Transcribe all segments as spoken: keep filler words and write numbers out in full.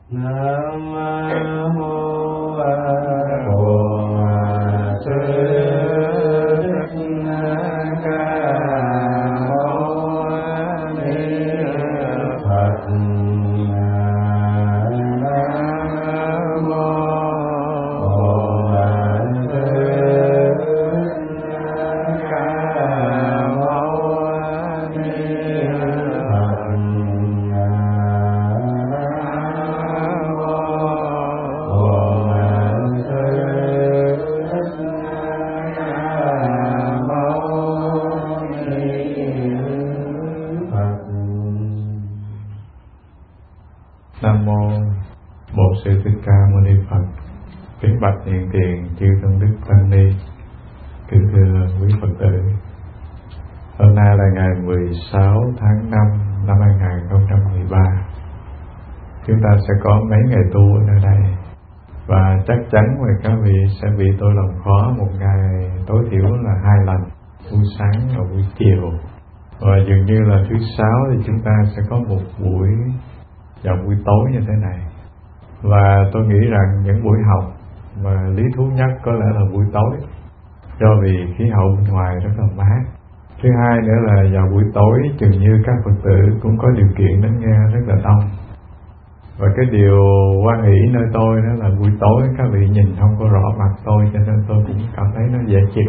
Nam mô Bổn Sư Hiện tiền chư tôn đức tăng ni, kính thưa quý Phật tử, hôm nay là ngày mười sáu tháng năm năm hai nghìn không trăm mười ba. Chúng ta sẽ có mấy ngày tu ở nơi đây, và chắc chắn là các vị sẽ bị tôi làm khó một ngày tối thiểu là hai lần, buổi sáng và buổi chiều. Và dường như là thứ sáu thì chúng ta sẽ có một buổi vào buổi tối như thế này. Và tôi nghĩ rằng những buổi học mà lý thú nhất có lẽ là buổi tối, do vì khí hậu bên ngoài rất là mát. Thứ hai nữa là vào buổi tối chừng như các Phật tử cũng có điều kiện đến nghe rất là đông. Và cái điều hoan hỷ nơi tôi đó là buổi tối các vị nhìn không có rõ mặt tôi, cho nên tôi cũng cảm thấy nó dễ chịu.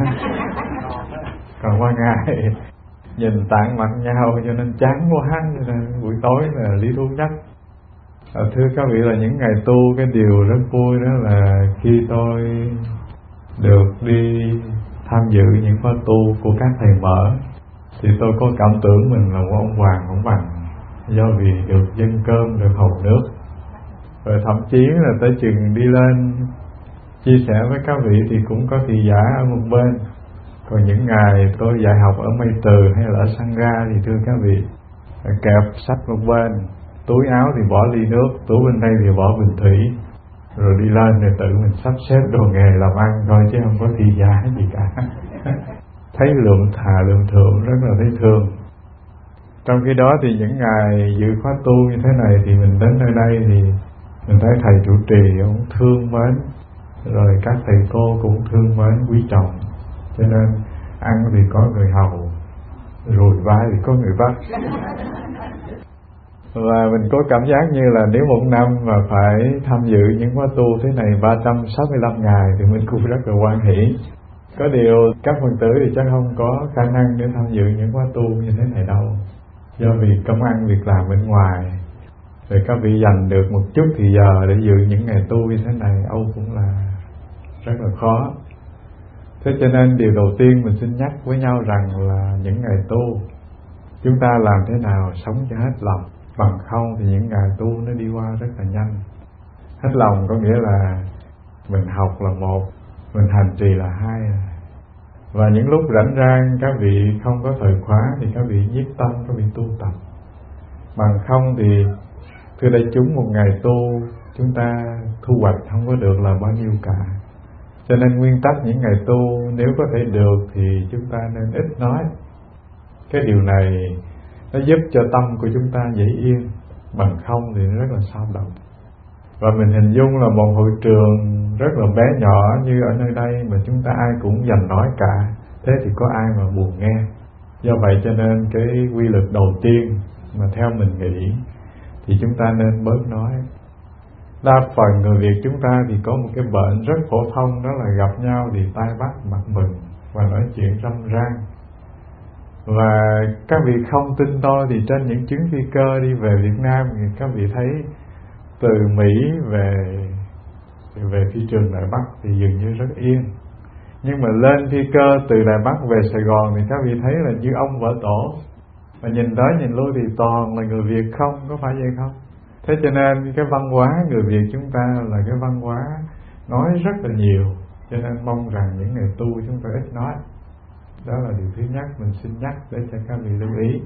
Còn qua ngày nhìn tạng mặt nhau cho nên chán quá, cho nên buổi tối là lý thú nhất. À, thưa các vị, là những ngày tu, cái điều rất vui đó là khi tôi được đi tham dự những khóa tu của các thầy mở, thì tôi có cảm tưởng mình là một ông hoàng ông bằng, do vì được dâng cơm, được hầu nước. Rồi thậm chí là tới chừng đi lên chia sẻ với các vị thì cũng có thị giả ở một bên. Còn những ngày tôi dạy học ở Mây Từ hay là ở Sangha thì thưa các vị, kẹp sách một bên, túi áo thì bỏ ly nước, túi bên đây thì bỏ bình thủy, rồi đi lên thì tự mình sắp xếp đồ nghề làm ăn thôi, chứ không có thị giá gì cả. Thấy lượng thà lượng thượng, rất là thấy thương. Trong khi đó thì những ngày dự khóa tu như thế này thì mình đến nơi đây thì mình thấy thầy trụ trì ông thương mến, rồi các thầy cô cũng thương mến quý trọng, cho nên ăn thì có người hầu, rồi vai thì có người bắt. Và mình có cảm giác như là nếu một năm mà phải tham dự những khóa tu thế này ba trăm sáu mươi lăm ngày thì mình cũng rất là hoan hỷ. Có điều các Phật tử thì chắc không có khả năng để tham dự những khóa tu như thế này đâu, do vì công ăn việc làm bên ngoài, rồi các vị dành được một chút thì giờ để dự những ngày tu như thế này âu cũng là rất là khó. Thế cho nên điều đầu tiên mình xin nhắc với nhau rằng là những ngày tu chúng ta làm thế nào sống cho hết lòng, bằng không thì những ngày tu nó đi qua rất là nhanh. Hết lòng có nghĩa là mình học là một, mình hành trì là hai. Và những lúc rảnh rang các vị không có thời khóa thì các vị nhiếp tâm, các vị tu tập. Bằng không thì thưa đại chúng, một ngày tu chúng ta thu hoạch không có được là bao nhiêu cả. Cho nên nguyên tắc những ngày tu nếu có thể được thì chúng ta nên ít nói. Cái điều này nó giúp cho tâm của chúng ta dễ yên, bằng không thì nó rất là sao động. Và mình hình dung là một hội trường rất là bé nhỏ như ở nơi đây mà chúng ta ai cũng dành nói cả, thế thì có ai mà buồn nghe. Do vậy cho nên cái quy luật đầu tiên mà theo mình nghĩ thì chúng ta nên bớt nói. Đa phần người Việt chúng ta thì có một cái bệnh rất phổ thông, đó là gặp nhau thì tai bắt mặt mừng và nói chuyện râm ran. Và các vị không tin tôi thì trên những chuyến phi cơ đi về Việt Nam thì các vị thấy từ Mỹ về về phi trường Đài Bắc thì dường như rất yên. Nhưng mà lên phi cơ từ Đài Bắc về Sài Gòn thì các vị thấy là như ông vỡ tổ. Và nhìn tới nhìn lui thì toàn là người Việt không, có phải vậy không? Thế cho nên cái văn hóa người Việt chúng ta là cái văn hóa nói rất là nhiều. Cho nên mong rằng những ngày tu chúng ta ít nói. Đó là điều thứ nhất mình xin nhắc để cho các vị lưu ý.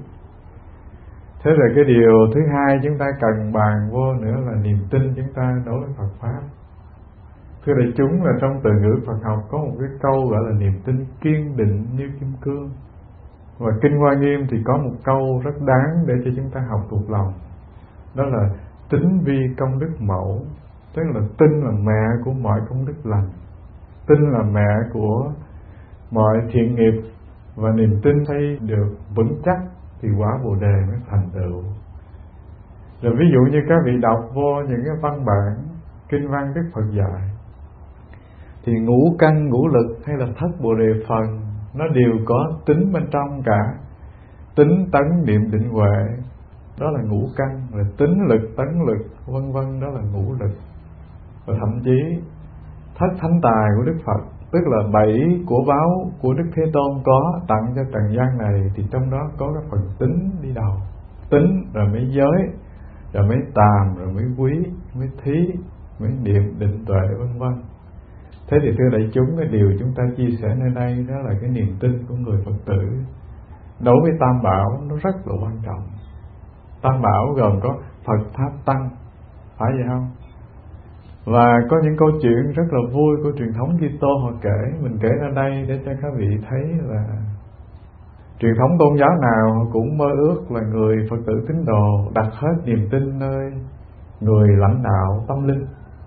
Thế rồi cái điều thứ hai chúng ta cần bàn vô nữa là niềm tin chúng ta đối với Phật Pháp. Thưa đại chúng, là trong từ ngữ Phật học có một cái câu gọi là niềm tin kiên định như kim cương. Và Kinh Hoa Nghiêm thì có một câu rất đáng để cho chúng ta học thuộc lòng. Đó là tín vi công đức mẫu, tức là tin là mẹ của mọi công đức lành, tin là mẹ của mọi thiện nghiệp, và niềm tin thấy được vững chắc thì quả Bồ Đề mới thành tựu. Rồi ví dụ như các vị đọc vô những cái văn bản kinh văn Đức Phật dạy, thì ngũ căn ngũ lực hay là thất Bồ Đề phần nó đều có tính bên trong cả. Tính tấn niệm định huệ, đó là ngũ căn, rồi tính lực tấn lực vân vân, đó là ngũ lực. Và thậm chí thất thánh tài của Đức Phật, tức là bảy của báo của Đức Thế Tôn có tặng cho trần gian này, thì trong đó có cái phần tính đi đầu. Tính rồi mới giới, rồi mới tàm, rồi mới quý, mới thí, mới niệm định tuệ vân vân. Thế thì thưa đại chúng, cái điều chúng ta chia sẻ nơi đây đó là cái niềm tin của người Phật tử đối với Tam Bảo nó rất là quan trọng. Tam Bảo gồm có Phật Pháp Tăng, phải vậy không? Và có những câu chuyện rất là vui của truyền thống Kitô họ kể, mình kể ra đây để cho các vị thấy là truyền thống tôn giáo nào họ cũng mơ ước là người Phật tử tín đồ đặt hết niềm tin nơi người lãnh đạo tâm linh.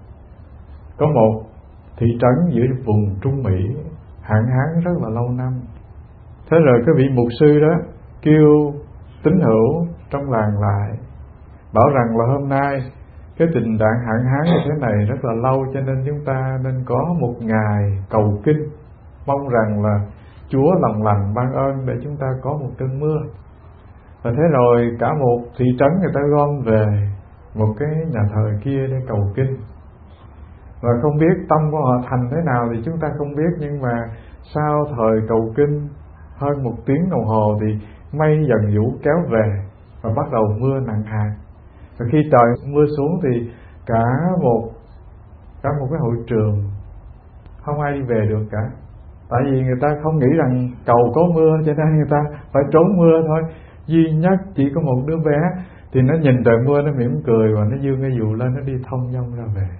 Có một thị trấn giữa vùng Trung Mỹ hạn hán rất là lâu năm. Thế rồi cái vị mục sư đó kêu tín hữu trong làng lại, bảo rằng là hôm nay cái tình trạng hạn hán như thế này rất là lâu, cho nên chúng ta nên có một ngày cầu kinh, mong rằng là Chúa lòng lành ban ơn để chúng ta có một cơn mưa. Và thế rồi cả một thị trấn người ta gom về một cái nhà thờ kia để cầu kinh. Và không biết tâm của họ thành thế nào thì chúng ta không biết, nhưng mà sau thời cầu kinh hơn một tiếng đồng hồ thì mây dần vũ kéo về và bắt đầu mưa nặng hạt. Và khi trời mưa xuống thì cả một cả một cái hội trường không ai đi về được cả. Tại vì người ta không nghĩ rằng cầu có mưa, cho nên người ta phải trốn mưa thôi. Duy nhất chỉ có một đứa bé thì nó nhìn trời mưa, nó mỉm cười và nó giương cái dù lên, nó đi thông dong ra về.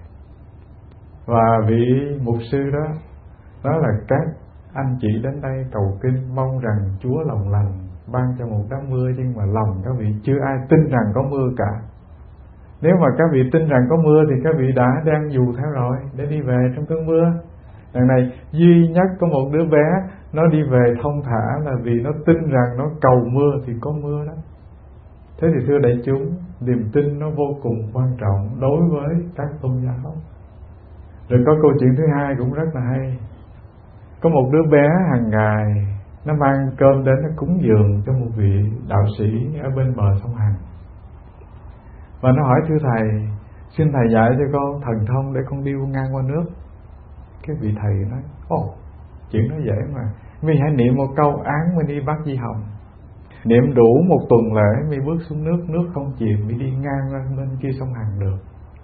Và vị mục sư đó đó là các anh chị đến đây cầu kinh, mong rằng Chúa lòng lành ban cho một đám mưa, nhưng mà lòng các vị chưa ai tin rằng có mưa cả. Nếu mà các vị tin rằng có mưa thì các vị đã đang dù theo rồi để đi về trong cơn mưa. Đằng này duy nhất có một đứa bé nó đi về thông thả là vì nó tin rằng nó cầu mưa thì có mưa đó. Thế thì thưa đại chúng, niềm tin nó vô cùng quan trọng đối với các tôn giáo. Rồi có câu chuyện thứ hai cũng rất là hay. Có một đứa bé hàng ngày nó mang cơm đến nó cúng dường cho một vị đạo sĩ ở bên bờ sông Hằng. Và nó hỏi: thưa thầy, xin thầy dạy cho con thần thông để con điêu ngang qua nước. Cái vị thầy nói: ồ, chuyện đó dễ mà, mi hãy niệm một câu án mới đi bắt Di Hồng. Niệm đủ một tuần lễ mi bước xuống nước, nước không chìm, mi đi ngang ra bên kia sông Hằng được.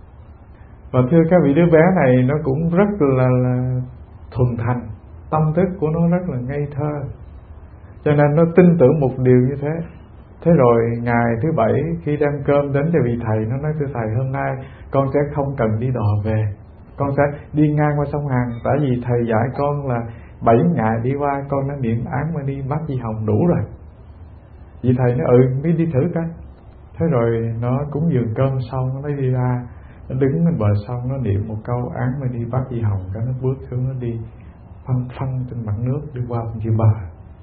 Và thưa các vị, đứa bé này nó cũng rất là, là thuần thành, tâm thức của nó rất là ngây thơ, cho nên nó tin tưởng một điều như thế. Thế rồi ngày thứ bảy khi đem cơm đến cho vị thầy, nó nói: thưa thầy, hôm nay con sẽ không cần đi đò về, con sẽ đi ngang qua sông Hằng, tại vì thầy dạy con là bảy ngày đi qua, con đã niệm án mà đi bắt Di Hồng đủ rồi. Vị thầy nói: ừ, mới đi thử coi. Thế rồi nó cúng dường cơm xong, nó mới đi ra, nó đứng bên bờ sông, nó niệm một câu án mà đi bắt Di Hồng, cái nó bước xuống, nó đi phăng phăng trên mặt nước đi qua bên kia bờ.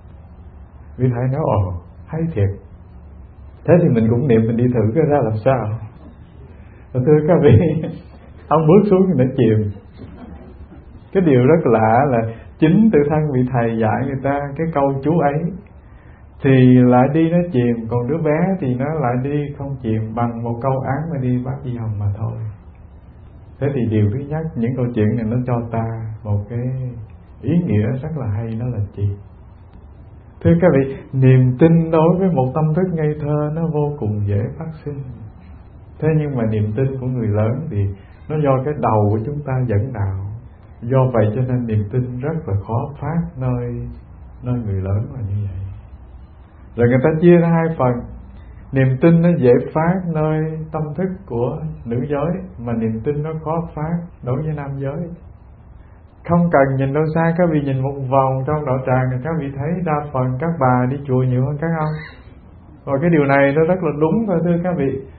Vị thầy nói: ồ, hay thiệt. Thế thì mình cũng niệm, mình đi thử cái ra làm sao. Và thưa các vị, ông bước xuống thì nó chìm. Cái điều rất lạ là chính tự thân vị thầy dạy người ta cái câu chú ấy thì lại đi nó chìm, còn đứa bé thì nó lại đi không chìm, bằng một câu án mà đi bắt Di Hồng mà thôi. Thế thì điều thứ nhất, những câu chuyện này nó cho ta một cái ý nghĩa rất là hay, đó là gì? Thưa các vị, niềm tin đối với một tâm thức ngây thơ nó vô cùng dễ phát sinh. Thế nhưng mà niềm tin của người lớn thì nó do cái đầu của chúng ta dẫn đạo. Do vậy cho nên niềm tin rất là khó phát nơi nơi người lớn là như vậy. Rồi người ta chia ra hai phần. Niềm tin nó dễ phát nơi tâm thức của nữ giới, mà niềm tin nó khó phát đối với nam giới. Không cần nhìn đâu xa, các vị nhìn một vòng trong đạo tràng thì các vị thấy đa phần các bà đi chùa nhiều hơn các ông. Và cái điều này nó rất là đúng thôi thưa các vị.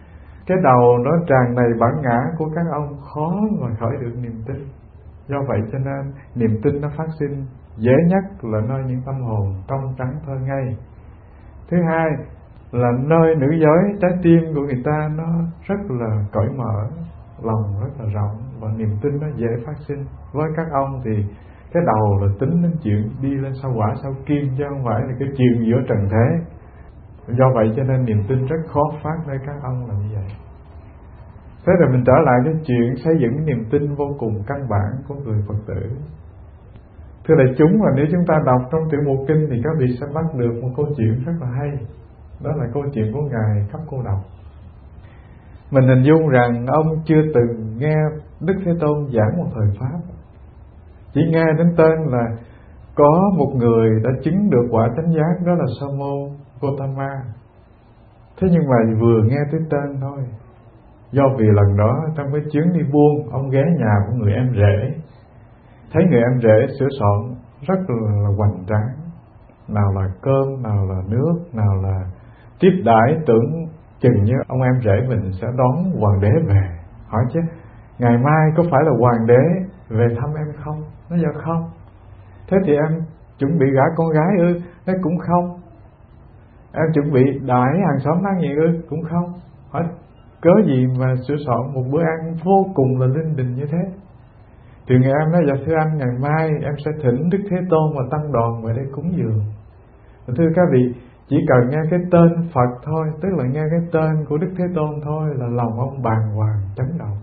cái đầu nó tràn đầy bản ngã của các ông, khó mà khởi được niềm tin. Do vậy cho nên niềm tin nó phát sinh dễ nhất là nơi những tâm hồn trong trắng thơ ngây. Thứ hai là nơi nữ giới, trái tim của người ta nó rất là cởi mở, lòng rất là rộng, và niềm tin nó dễ phát sinh. Với các ông thì cái đầu là tính đến chuyện đi lên sao hỏa sao kim, chứ không phải là cái chuyện giữa trần thế. Do vậy cho nên niềm tin rất khó phát nơi các ông là như vậy. Thế rồi mình trở lại cái chuyện xây dựng niềm tin vô cùng căn bản của người Phật tử. Thưa đại chúng, và nếu chúng ta đọc trong Tiểu Bộ Kinh thì các vị sẽ bắt được một câu chuyện rất là hay. Đó là câu chuyện của Ngài Cấp Cô Độc. Mình hình dung rằng ông chưa từng nghe Đức Thế Tôn giảng một thời Pháp, chỉ nghe đến tên là có một người đã chứng được quả chánh giác, đó là Sa môn Gotama. Thế nhưng mà vừa nghe tới tên thôi. Do vì lần đó trong cái chuyến đi buôn, ông ghé nhà của người em rể, thấy người em rể sửa soạn rất là hoành tráng, nào là cơm, nào là nước, nào là tiếp đãi, tưởng chừng như ông em rể mình sẽ đón hoàng đế về. Hỏi chứ ngày mai có phải là hoàng đế về thăm em không? Nó giờ không. Thế thì em chuẩn bị gả con gái ư? Nó cũng không. Em chuẩn bị đãi hàng xóm ăn gì ư? Cũng không. Hỏi cớ gì mà sửa soạn một bữa ăn vô cùng là linh đình như thế? Thì người em nói: dạ thưa anh, ngày mai em sẽ thỉnh Đức Thế Tôn và tăng đoàn về đây cúng dường. Và thưa các vị, chỉ cần nghe cái tên Phật thôi, tức là nghe cái tên của Đức Thế Tôn thôi, là lòng ông bàng hoàng chấn động,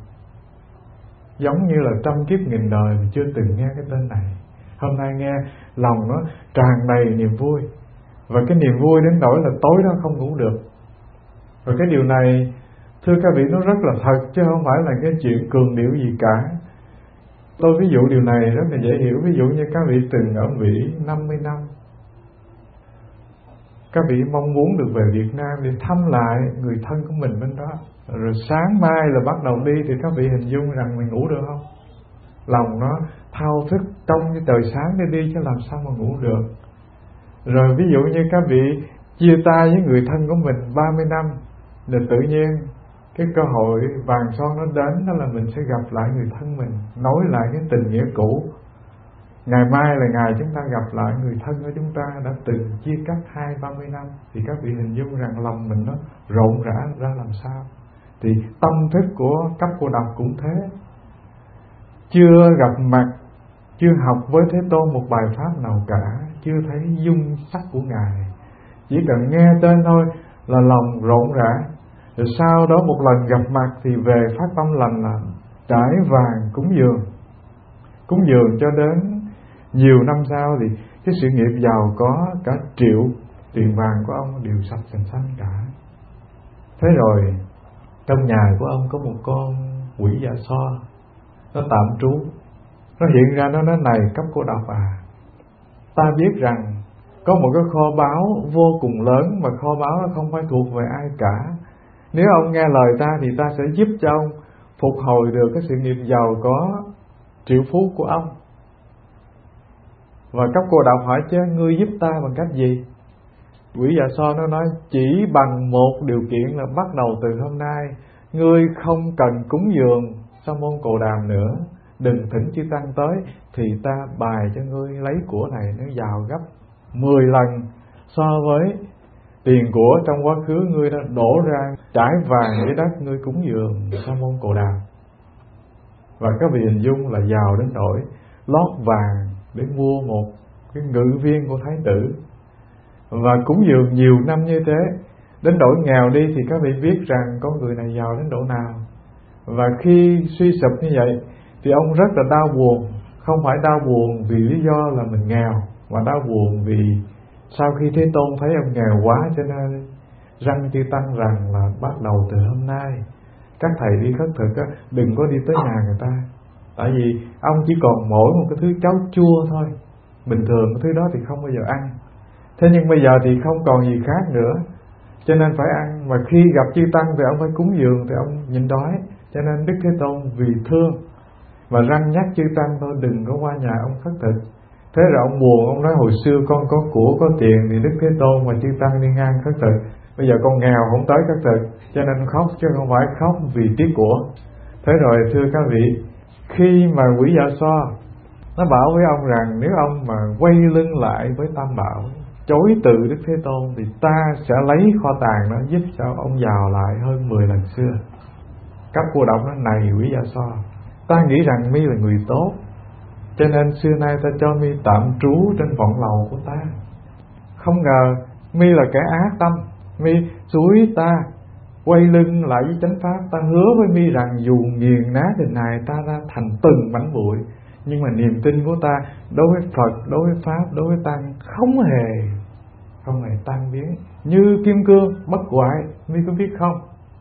giống như là trăm kiếp nghìn đời mà chưa từng nghe cái tên này. Hôm nay nghe lòng nó tràn đầy niềm vui, và cái niềm vui đến nỗi là tối đó không ngủ được. Và cái điều này thưa các vị nó rất là thật, chứ không phải là cái chuyện cường điệu gì cả. Tôi ví dụ điều này rất là dễ hiểu. Ví dụ như các vị từng ở Mỹ năm mươi năm, các vị mong muốn được về Việt Nam để thăm lại người thân của mình bên đó, rồi sáng mai là bắt đầu đi, thì các vị hình dung rằng mình ngủ được không? Lòng nó thao thức trong cái trời sáng để đi, chứ làm sao mà ngủ được. Rồi ví dụ như các vị chia tay với người thân của mình ba mươi năm, rồi tự nhiên cái cơ hội vàng son nó đến, đó là mình sẽ gặp lại người thân mình, nối lại cái tình nghĩa cũ. Ngày mai là ngày chúng ta gặp lại người thân của chúng ta đã từng chia cắt hai ba mươi năm, thì các vị hình dung rằng lòng mình nó rộn rã ra làm sao. Thì tâm thức của Cấp Cô Độc cũng thế. Chưa gặp mặt, chưa học với Thế Tôn một bài pháp nào cả, chưa thấy dung sắc của Ngài, chỉ cần nghe tên thôi là lòng rộn rã. Rồi sau đó một lần gặp mặt thì về phát tâm lành là trải vàng cúng dường. Cúng dường cho đến nhiều năm sau thì cái sự nghiệp giàu có cả triệu tiền vàng của ông đều sạch sành xanh cả. Thế rồi trong nhà của ông có một con quỷ dạ xoa, nó tạm trú. Nó hiện ra nó nói: này Cấp Cô Độc à, ta biết rằng có một cái kho báu vô cùng lớn, mà kho báu nó không phải thuộc về ai cả. Nếu ông nghe lời ta thì ta sẽ giúp cho ông phục hồi được cái sự nghiệp giàu có triệu phú của ông. Và Cấp Cô Độc hỏi: chứ ngươi giúp ta bằng cách gì? Quỷ dạ xoa nó nói: chỉ bằng một điều kiện là bắt đầu từ hôm nay ngươi không cần cúng dường Sa môn Cồ Đàm nữa, đừng thỉnh chư tăng tới, thì ta bài cho ngươi lấy của này nó giàu gấp mười lần so với tiền của trong quá khứ ngươi đã đổ ra trải vàng dưới đất ngươi cúng dường Sa môn Cồ Đàm. Và các vị hình dung là giàu đến nỗi lót vàng để mua một cái ngự viên của thái tử, và cúng dường nhiều năm như thế, đến nỗi nghèo đi thì các vị biết rằng con người này giàu đến độ nào. Và khi suy sụp như vậy thì ông rất là đau buồn. Không phải đau buồn vì lý do là mình nghèo, mà đau buồn vì sau khi Thế Tôn thấy ông nghèo quá, cho nên răng chư tăng rằng là bắt đầu từ hôm nay các thầy đi khất thực á, đừng có đi tới nhà người ta. Tại vì ông chỉ còn mỗi một cái thứ cháo chua thôi, bình thường cái thứ đó thì không bao giờ ăn. Thế nhưng bây giờ thì không còn gì khác nữa, cho nên phải ăn. Mà khi gặp chư tăng thì ông phải cúng dường, thì ông nhịn đói. Cho nên Đức Thế Tôn vì thương mà răng nhắc chư tăng thôi, đừng có qua nhà ông khất thực. Thế rồi ông buồn, ông nói: hồi xưa con có của có tiền thì Đức Thế Tôn và chư tăng đi ngang khất thực, Bây giờ con nghèo không tới các thực, cho nên khóc, chứ không phải khóc vì tiếc của. Thế rồi thưa các vị, khi mà quỷ Dạ Xoa nó bảo với ông rằng nếu ông mà quay lưng lại với Tam Bảo, chối từ Đức Thế Tôn, thì ta sẽ lấy kho tàng đó giúp cho ông giàu lại hơn mười lần xưa. Cấp Cô Độc nó này quỷ Dạ Xoa, ta nghĩ rằng mi là người tốt, cho nên xưa nay ta cho mi tạm trú trên vọng lầu của ta. Không ngờ mi là kẻ ác tâm, mi suối ta quay lưng lại với chánh pháp. Ta hứa với mi rằng dù nghiền nát đình này ta ra thành từng mảnh bụi, nhưng mà niềm tin của ta đối với Phật, đối với Pháp, đối với Tăng không hề không hề tan biến, như kim cương bất hoại. Mi có biết không,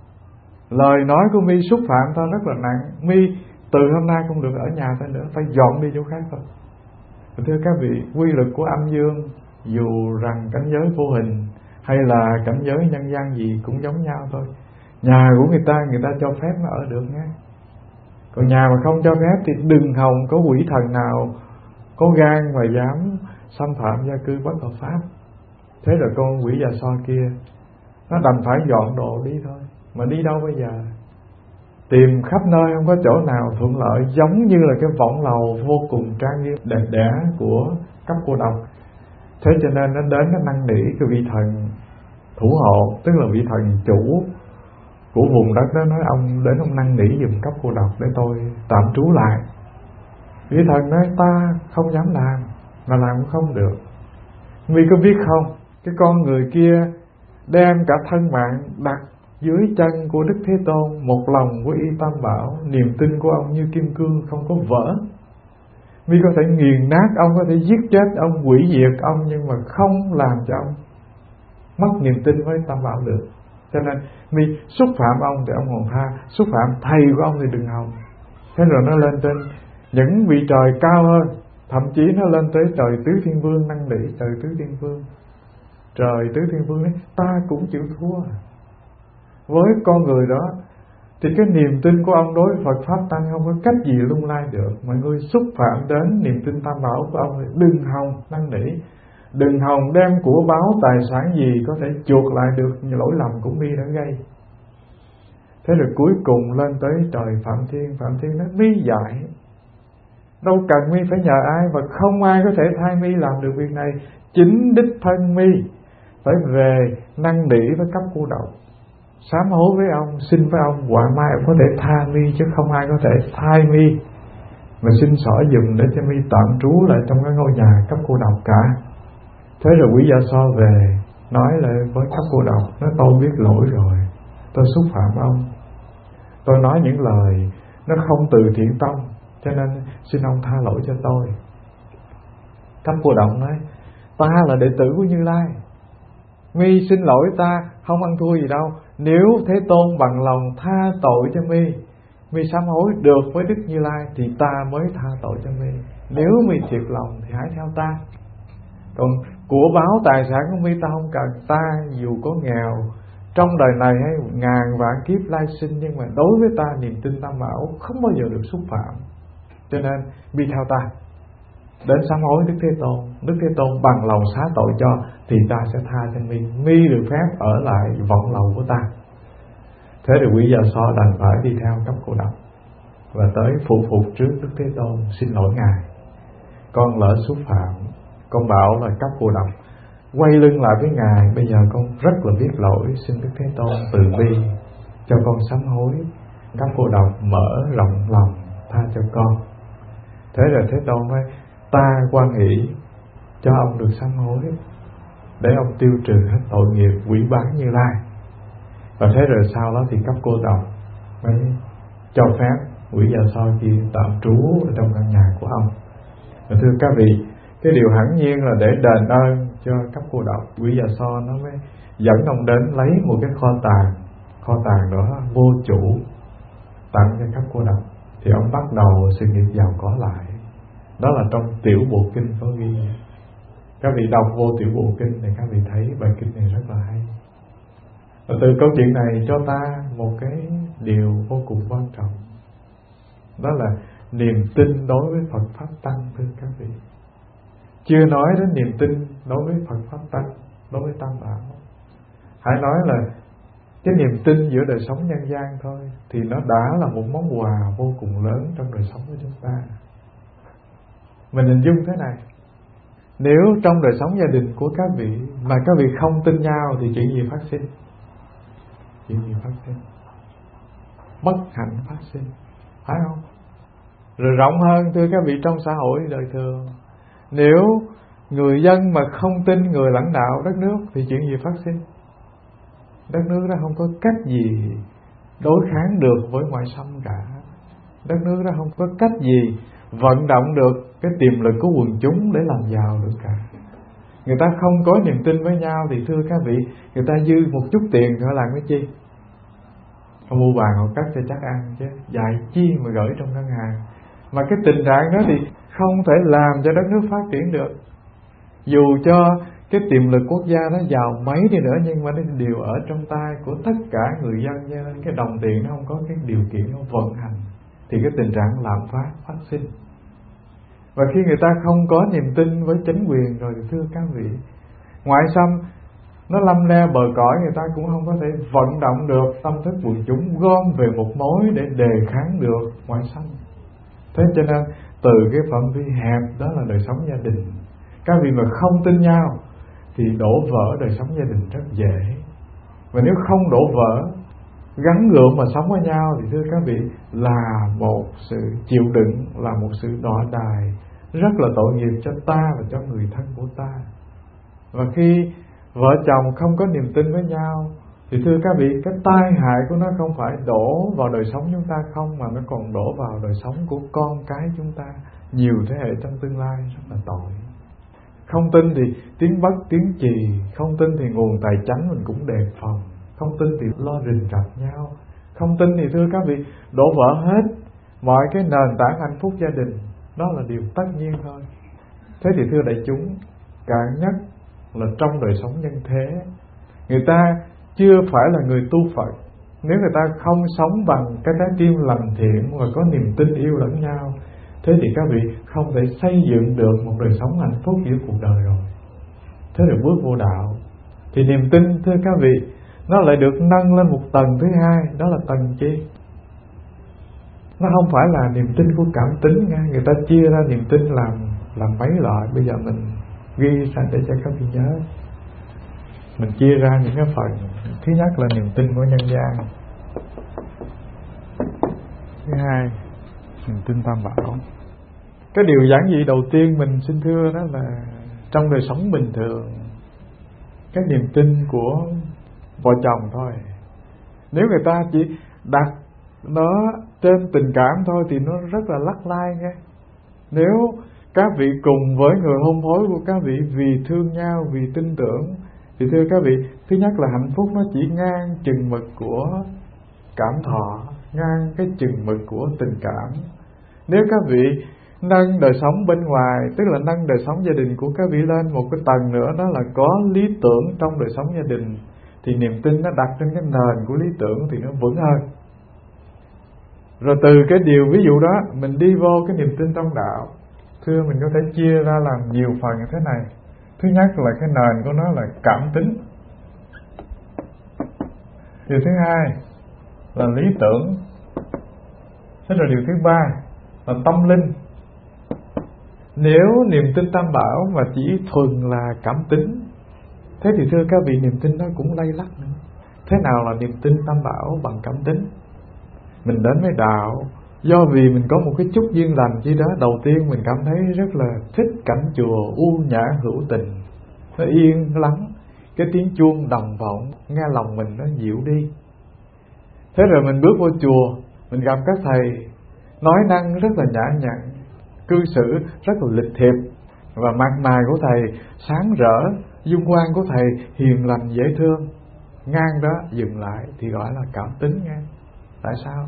lời nói của mi xúc phạm ta rất là nặng. Mi từ hôm nay không được ở nhà ta nữa, phải dọn đi chỗ khác thôi. Thưa các vị, quy luật của âm dương, dù rằng cảnh giới vô hình hay là cảnh giới nhân gian gì cũng giống nhau thôi. Nhà của người ta, người ta cho phép nó ở được nhé. Còn nhà mà không cho phép thì đừng hòng có quỷ thần nào có gan mà dám xâm phạm gia cư bất hợp pháp. Thế rồi con quỷ Dạ Xoa kia nó đành phải dọn đồ đi thôi. Mà đi đâu bây giờ? Tìm khắp nơi không có chỗ nào thuận lợi, giống như là cái võng lầu vô cùng trang nghiêm đẹp đẽ của Cấp Cô Độc. Thế cho nên nó đến nó năn nỉ cái vị thần thủ hộ, tức là vị thần chủ của vùng đất đó, nói ông đến ông năn nỉ giùm Cấp Cô Độc để tôi tạm trú lại. Vị thần nói ta không dám làm, mà làm cũng không được. Mi có biết không, cái con người kia đem cả thân mạng đặt dưới chân của Đức Thế Tôn, một lòng với Y Tam Bảo, niềm tin của ông như kim cương không có vỡ. Mi có thể nghiền nát ông, có thể giết chết ông, hủy diệt ông, nhưng mà không làm cho ông mất niềm tin với Tam Bảo được. Cho nên mi xúc phạm ông thì ông còn tha, xúc phạm thầy của ông thì đừng hòng. Thế rồi nó lên trên những vị trời cao hơn, thậm chí nó lên tới trời Tứ Thiên Vương, năn nỉ trời Tứ Thiên Vương. Trời Tứ Thiên Vương ấy, ta cũng chịu thua với con người đó, thì cái niềm tin của ông đối với Phật Pháp Tăng không có cách gì lung lay được. Mà ngươi xúc phạm đến niềm tin Tam Bảo của ông thì đừng hòng năn nỉ, đừng hòng đem của báo tài sản gì có thể chuộc lại được lỗi lầm của mi đã gây. Thế rồi cuối cùng lên tới trời Phạm Thiên. Phạm Thiên nói mi dạy, đâu cần mi phải nhờ ai, và không ai có thể thay mi làm được việc này. Chính đích thân mi phải về năn nỉ với Cấp Cô Độc, sám hối với ông, xin với ông, quả mai ông có thể tha mi, chứ không ai có thể thay mi. Mà xin xỏ dùm để cho mi tạm trú lại trong cái ngôi nhà Cấp Cô Độc cả. Thế rồi quỷ Dạ Xoa về nói lại với Cấp Cô Độc, nói tôi biết lỗi rồi, tôi xúc phạm ông, tôi nói những lời nó không từ thiện tông, cho nên xin ông tha lỗi cho tôi. Cấp Cô Độc nói ta là đệ tử của Như Lai, mi xin lỗi ta không ăn thua gì đâu. Nếu Thế Tôn bằng lòng tha tội cho mi, mi sám hối được với Đức Như Lai, thì ta mới tha tội cho mi. Nếu mi thiệt lòng thì hãy theo ta. Còn của báo tài sản của mi ta không cần. Ta dù có nghèo trong đời này hay ngàn vạn kiếp lai sinh, nhưng mà đối với ta niềm tin Tam Bảo không bao giờ được xúc phạm. Cho nên mi theo ta, đến sám hối Đức Thế Tôn. Đức Thế Tôn bằng lòng xá tội cho, thì ta sẽ tha cho mi. Mi được phép ở lại vọng lầu của ta. Thế thì quỷ Dạ Xoa đành phải đi theo Cấp Cô Độc và tới phụ phục trước Đức Thế Tôn, xin lỗi ngài, con lỡ xúc phạm, con bảo là Cấp Cô Độc quay lưng lại với ngài, bây giờ con rất là biết lỗi, xin Đức Thế Tôn từ bi cho con sám hối. Cấp Cô Độc mở rộng lòng tha cho con. Thế rồi Thế Tôn nói ta hoan hỷ cho ông được sám hối, để ông tiêu trừ hết tội nghiệp quỷ bán Như Lai. Và thế rồi sau đó thì Cấp Cô Độc mới cho phép quỷ Dạ Xoa kia tạm trú ở trong căn nhà của ông. Và thưa các vị, cái điều hẳn nhiên là để đền ơn cho Cấp Cô Độc, quỷ Dạ Xoa nó mới dẫn ông đến lấy một cái kho tàng, kho tàng đó vô chủ tặng cho Cấp Cô Độc, thì ông bắt đầu sự nghiệp giàu có lại. Đó là trong Tiểu Bộ Kinh có ghi. Các vị đọc vô Tiểu Bộ Kinh thì các vị thấy bài kinh này rất là hay. Và từ câu chuyện này cho ta một cái điều vô cùng quan trọng, đó là niềm tin đối với Phật Pháp Tăng. Thưa các vị, chưa nói đến niềm tin đối với Phật Pháp Tăng, đối với Tam Bảo, hãy nói là cái niềm tin giữa đời sống nhân gian thôi thì nó đã là một món quà vô cùng lớn trong đời sống của chúng ta. Mình hình dung thế này, nếu trong đời sống gia đình của các vị mà các vị không tin nhau thì chuyện gì phát sinh? Chuyện gì phát sinh? Bất hạnh phát sinh, phải không? Rồi rộng hơn thưa các vị, trong xã hội đời thường, nếu người dân mà không tin người lãnh đạo đất nước thì chuyện gì phát sinh? Đất nước đó không có cách gì đối kháng được với ngoại xâm cả. Đất nước đó không có cách gì vận động được cái tiềm lực của quần chúng để làm giàu được cả. Người ta không có niềm tin với nhau thì thưa các vị, người ta dư một chút tiền họ làm cái chi? Họ mua vàng họ cắt cho chắc ăn chứ, dạy chi mà gửi trong ngân hàng. Mà cái tình trạng đó thì không thể làm cho đất nước phát triển được. Dù cho cái tiềm lực quốc gia nó giàu mấy đi nữa, nhưng mà nó đều ở trong tay của tất cả người dân, cho nên cái đồng tiền nó không có cái điều kiện nó vận hành thì cái tình trạng lạm phát phát sinh. Và khi người ta không có niềm tin với chính quyền rồi thì thưa các vị, ngoại xâm nó lâm le bờ cõi, người ta cũng không có thể vận động được tâm thức quần chúng gom về một mối để đề kháng được ngoại xâm. Thế cho nên từ cái phạm vi hẹp đó là đời sống gia đình, các vị mà không tin nhau thì đổ vỡ đời sống gia đình rất dễ. Và nếu không đổ vỡ, gắn gượng mà sống với nhau thì thưa các vị là một sự chịu đựng, là một sự đọa đài rất là tội nghiệp cho ta và cho người thân của ta. Và khi vợ chồng không có niềm tin với nhau thì thưa các vị, cái tai hại của nó không phải đổ vào đời sống chúng ta không, mà nó còn đổ vào đời sống của con cái chúng ta nhiều thế hệ trong tương lai, rất là tội. Không tin thì tiếng bất tiếng trì, không tin thì nguồn tài chánh mình cũng đề phòng, không tin thì lo rình rập nhau, không tin thì thưa các vị đổ vỡ hết mọi cái nền tảng hạnh phúc gia đình. Đó là điều tất nhiên thôi. Thế thì thưa đại chúng, cạn nhất là trong đời sống nhân thế, người ta chưa phải là người tu Phật nếu người ta không sống bằng cái trái tim lành thiện và có niềm tin yêu lẫn nhau. Thế thì các vị không thể xây dựng được một đời sống hạnh phúc giữa cuộc đời rồi. Thế rồi bước vô đạo thì niềm tin thưa các vị nó lại được nâng lên một tầng thứ hai, đó là tầng chi? Nó không phải là niềm tin của cảm tính nha. Người ta chia ra niềm tin làm làm mấy loại. Bây giờ mình ghi ra để cho các vị nhớ. Mình chia ra những cái phần. Thứ nhất là niềm tin của nhân gian. Thứ hai, niềm tin Tam Bảo. Cái điều giản dị đầu tiên mình xin thưa đó là trong đời sống bình thường, cái niềm tin của vợ chồng thôi, nếu người ta chỉ đặt nó trên tình cảm thôi thì nó rất là lắc lai nghe. Nếu các vị cùng với người hôn phối của các vị vì thương nhau, vì tin tưởng thì thưa các vị, thứ nhất là hạnh phúc nó chỉ ngang chừng mực của cảm thọ, ngang cái chừng mực của tình cảm. Nếu các vị nâng đời sống bên ngoài, tức là nâng đời sống gia đình của các vị lên một cái tầng nữa, đó là có lý tưởng trong đời sống gia đình, thì niềm tin nó đặt trên cái nền của lý tưởng thì nó vững hơn. Rồi từ cái điều ví dụ đó mình đi vô cái niềm tin trong đạo. Thưa mình có thể chia ra làm nhiều phần như thế này. Thứ nhất là cái nền của nó là cảm tính. Điều thứ hai là lý tưởng. Thế rồi điều thứ ba là tâm linh. Nếu niềm tin Tam Bảo mà chỉ thuần là cảm tính, thế thì thưa các vị, niềm tin nó cũng lay lắc nữa. Thế nào là niềm tin Tam Bảo bằng cảm tính? Mình đến với đạo do vì mình có một cái chút duyên lành chi đó. Đầu tiên mình cảm thấy rất là thích cảnh chùa u nhã hữu tình, nó yên lắng, cái tiếng chuông đồng vọng nghe lòng mình nó dịu đi. Thế rồi mình bước vô chùa, mình gặp các thầy nói năng rất là nhã nhặn, cư xử rất là lịch thiệp, và mặt mày của thầy sáng rỡ, dung quan của thầy hiền lành dễ thương. Ngang đó dừng lại thì gọi là cảm tính nghe. Tại sao?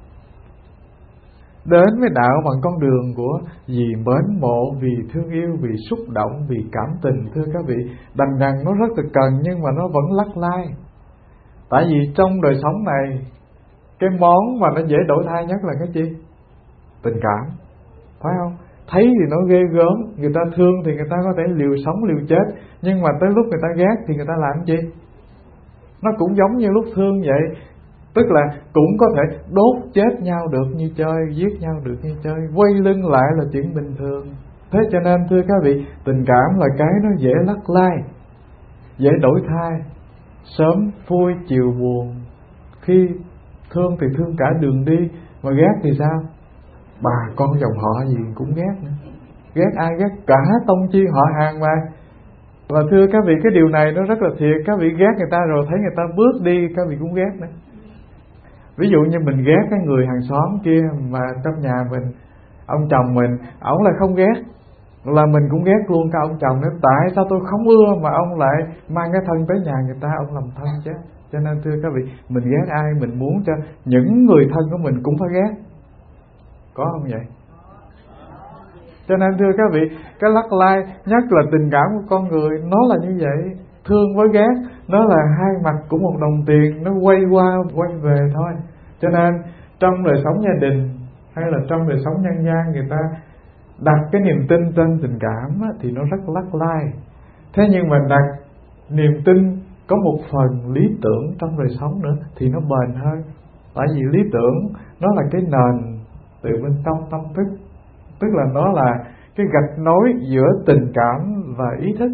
Đến với đạo bằng con đường của vì mến mộ, vì thương yêu, vì xúc động, vì cảm tình, thưa các vị, đành rằng nó rất là cần nhưng mà nó vẫn lắc lai. Tại vì trong đời sống này, cái món mà nó dễ đổi thay nhất là cái gì? Tình cảm, phải không? Thấy thì nó ghê gớm, người ta thương thì người ta có thể liều sống liều chết, nhưng mà tới lúc người ta ghét thì người ta làm gì? Nó cũng giống như lúc thương vậy. Tức là cũng có thể đốt chết nhau được như chơi, giết nhau được như chơi, quay lưng lại là chuyện bình thường. Thế cho nên thưa các vị, tình cảm là cái nó dễ lắc lai, dễ đổi thay, sớm vui chiều buồn. Khi thương thì thương cả đường đi, mà ghét thì sao? Bà con dòng họ gì cũng ghét nữa. Ghét ai ghét? Cả tông chi họ hàng mà. Và thưa các vị, cái điều này nó rất là thiệt. Các vị ghét người ta rồi thấy người ta bước đi, các vị cũng ghét nữa. Ví dụ như mình ghét cái người hàng xóm kia, mà trong nhà mình, ông chồng mình, ổng lại không ghét, là mình cũng ghét luôn cả ông chồng nữa. Tại sao tôi không ưa mà ông lại mang cái thân tới nhà người ta, ông làm thân chứ. Cho nên thưa các vị, mình ghét ai, mình muốn cho những người thân của mình cũng phải ghét. Có không vậy? Cho nên thưa các vị, cái lắc lai nhất là tình cảm của con người, nó là như vậy. Thương với ghét nó là hai mặt của một đồng tiền, nó quay qua quay về thôi. Cho nên trong đời sống gia đình hay là trong đời sống nhân gian, người ta đặt cái niềm tin trên tình cảm á, thì nó rất lắc lai. Thế nhưng mà đặt niềm tin có một phần lý tưởng trong đời sống nữa thì nó bền hơn. Tại vì lý tưởng nó là cái nền từ bên trong tâm thức, tức là nó là cái gạch nối giữa tình cảm và ý thức.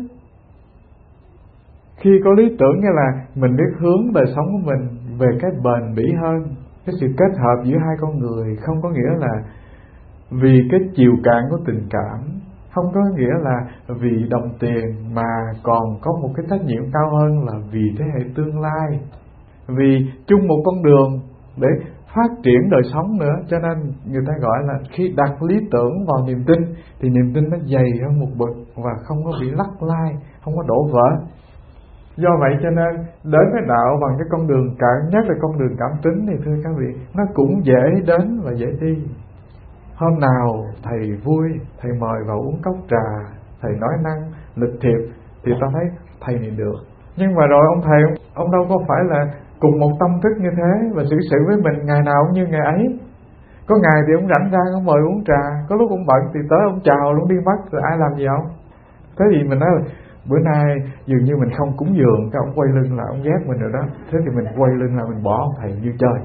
Khi có lý tưởng nghĩa là mình biết hướng đời sống của mình về cái bền bỉ hơn, cái sự kết hợp giữa hai con người, không có nghĩa là vì cái chiều cạn của tình cảm, không có nghĩa là vì đồng tiền, mà còn có một cái trách nhiệm cao hơn là vì thế hệ tương lai, vì chung một con đường để phát triển đời sống nữa. Cho nên người ta gọi là khi đặt lý tưởng vào niềm tin thì niềm tin nó dày hơn một bậc và không có bị lắc lai, không có đổ vỡ. Do vậy cho nên đến với đạo bằng cái con đường cạn nhất là con đường cảm tính thì thưa các vị, nó cũng dễ đến và dễ đi. Hôm nào thầy vui, thầy mời vào uống cốc trà, thầy nói năng lịch thiệp thì ta thấy thầy này được. Nhưng mà rồi ông thầy, ông đâu có phải là cùng một tâm thức như thế và xử sự với mình ngày nào cũng như ngày ấy. Có ngày thì ông rảnh ra, ông mời uống trà, có lúc ông bận thì tới ông chào luôn đi mất, rồi ai làm gì ông? Thế thì mình nói là bữa nay dường như mình không cúng dường, cái ông quay lưng là ông ghét mình rồi đó. Thế thì mình quay lưng là mình bỏ ông thầy như chơi.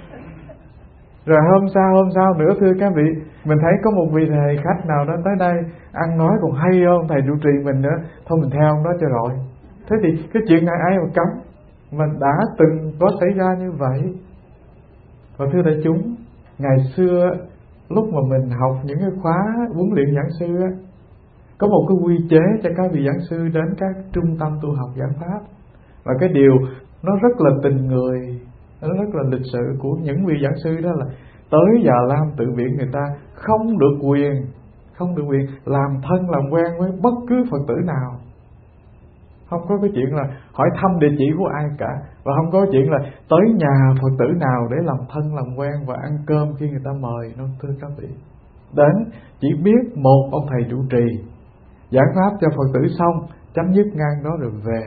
Rồi hôm sau hôm sau nữa thưa các vị, mình thấy có một vị thầy khách nào đó tới đây ăn nói còn hay hơn thầy trụ trì mình nữa, thôi mình theo ông đó cho rồi. Thế thì cái chuyện này ai mà cấm, mình đã từng có xảy ra như vậy. Và thưa đại chúng, ngày xưa lúc mà mình học những cái khóa huấn luyện giảng sư á, có một cái quy chế cho các vị giảng sư đến các trung tâm tu học giảng pháp. Và cái điều nó rất là tình người, nó rất là lịch sự của những vị giảng sư, đó là tới Già Lam Tự Viện người ta không được quyền, không được quyền làm thân làm quen với bất cứ Phật tử nào. Không có cái chuyện là hỏi thăm địa chỉ của ai cả, và không có chuyện là tới nhà Phật tử nào để làm thân làm quen và ăn cơm khi người ta mời. Nó thưa các vị, đến chỉ biết một ông thầy trụ trì giảng pháp cho Phật tử xong, chấm dứt ngang đó rồi về.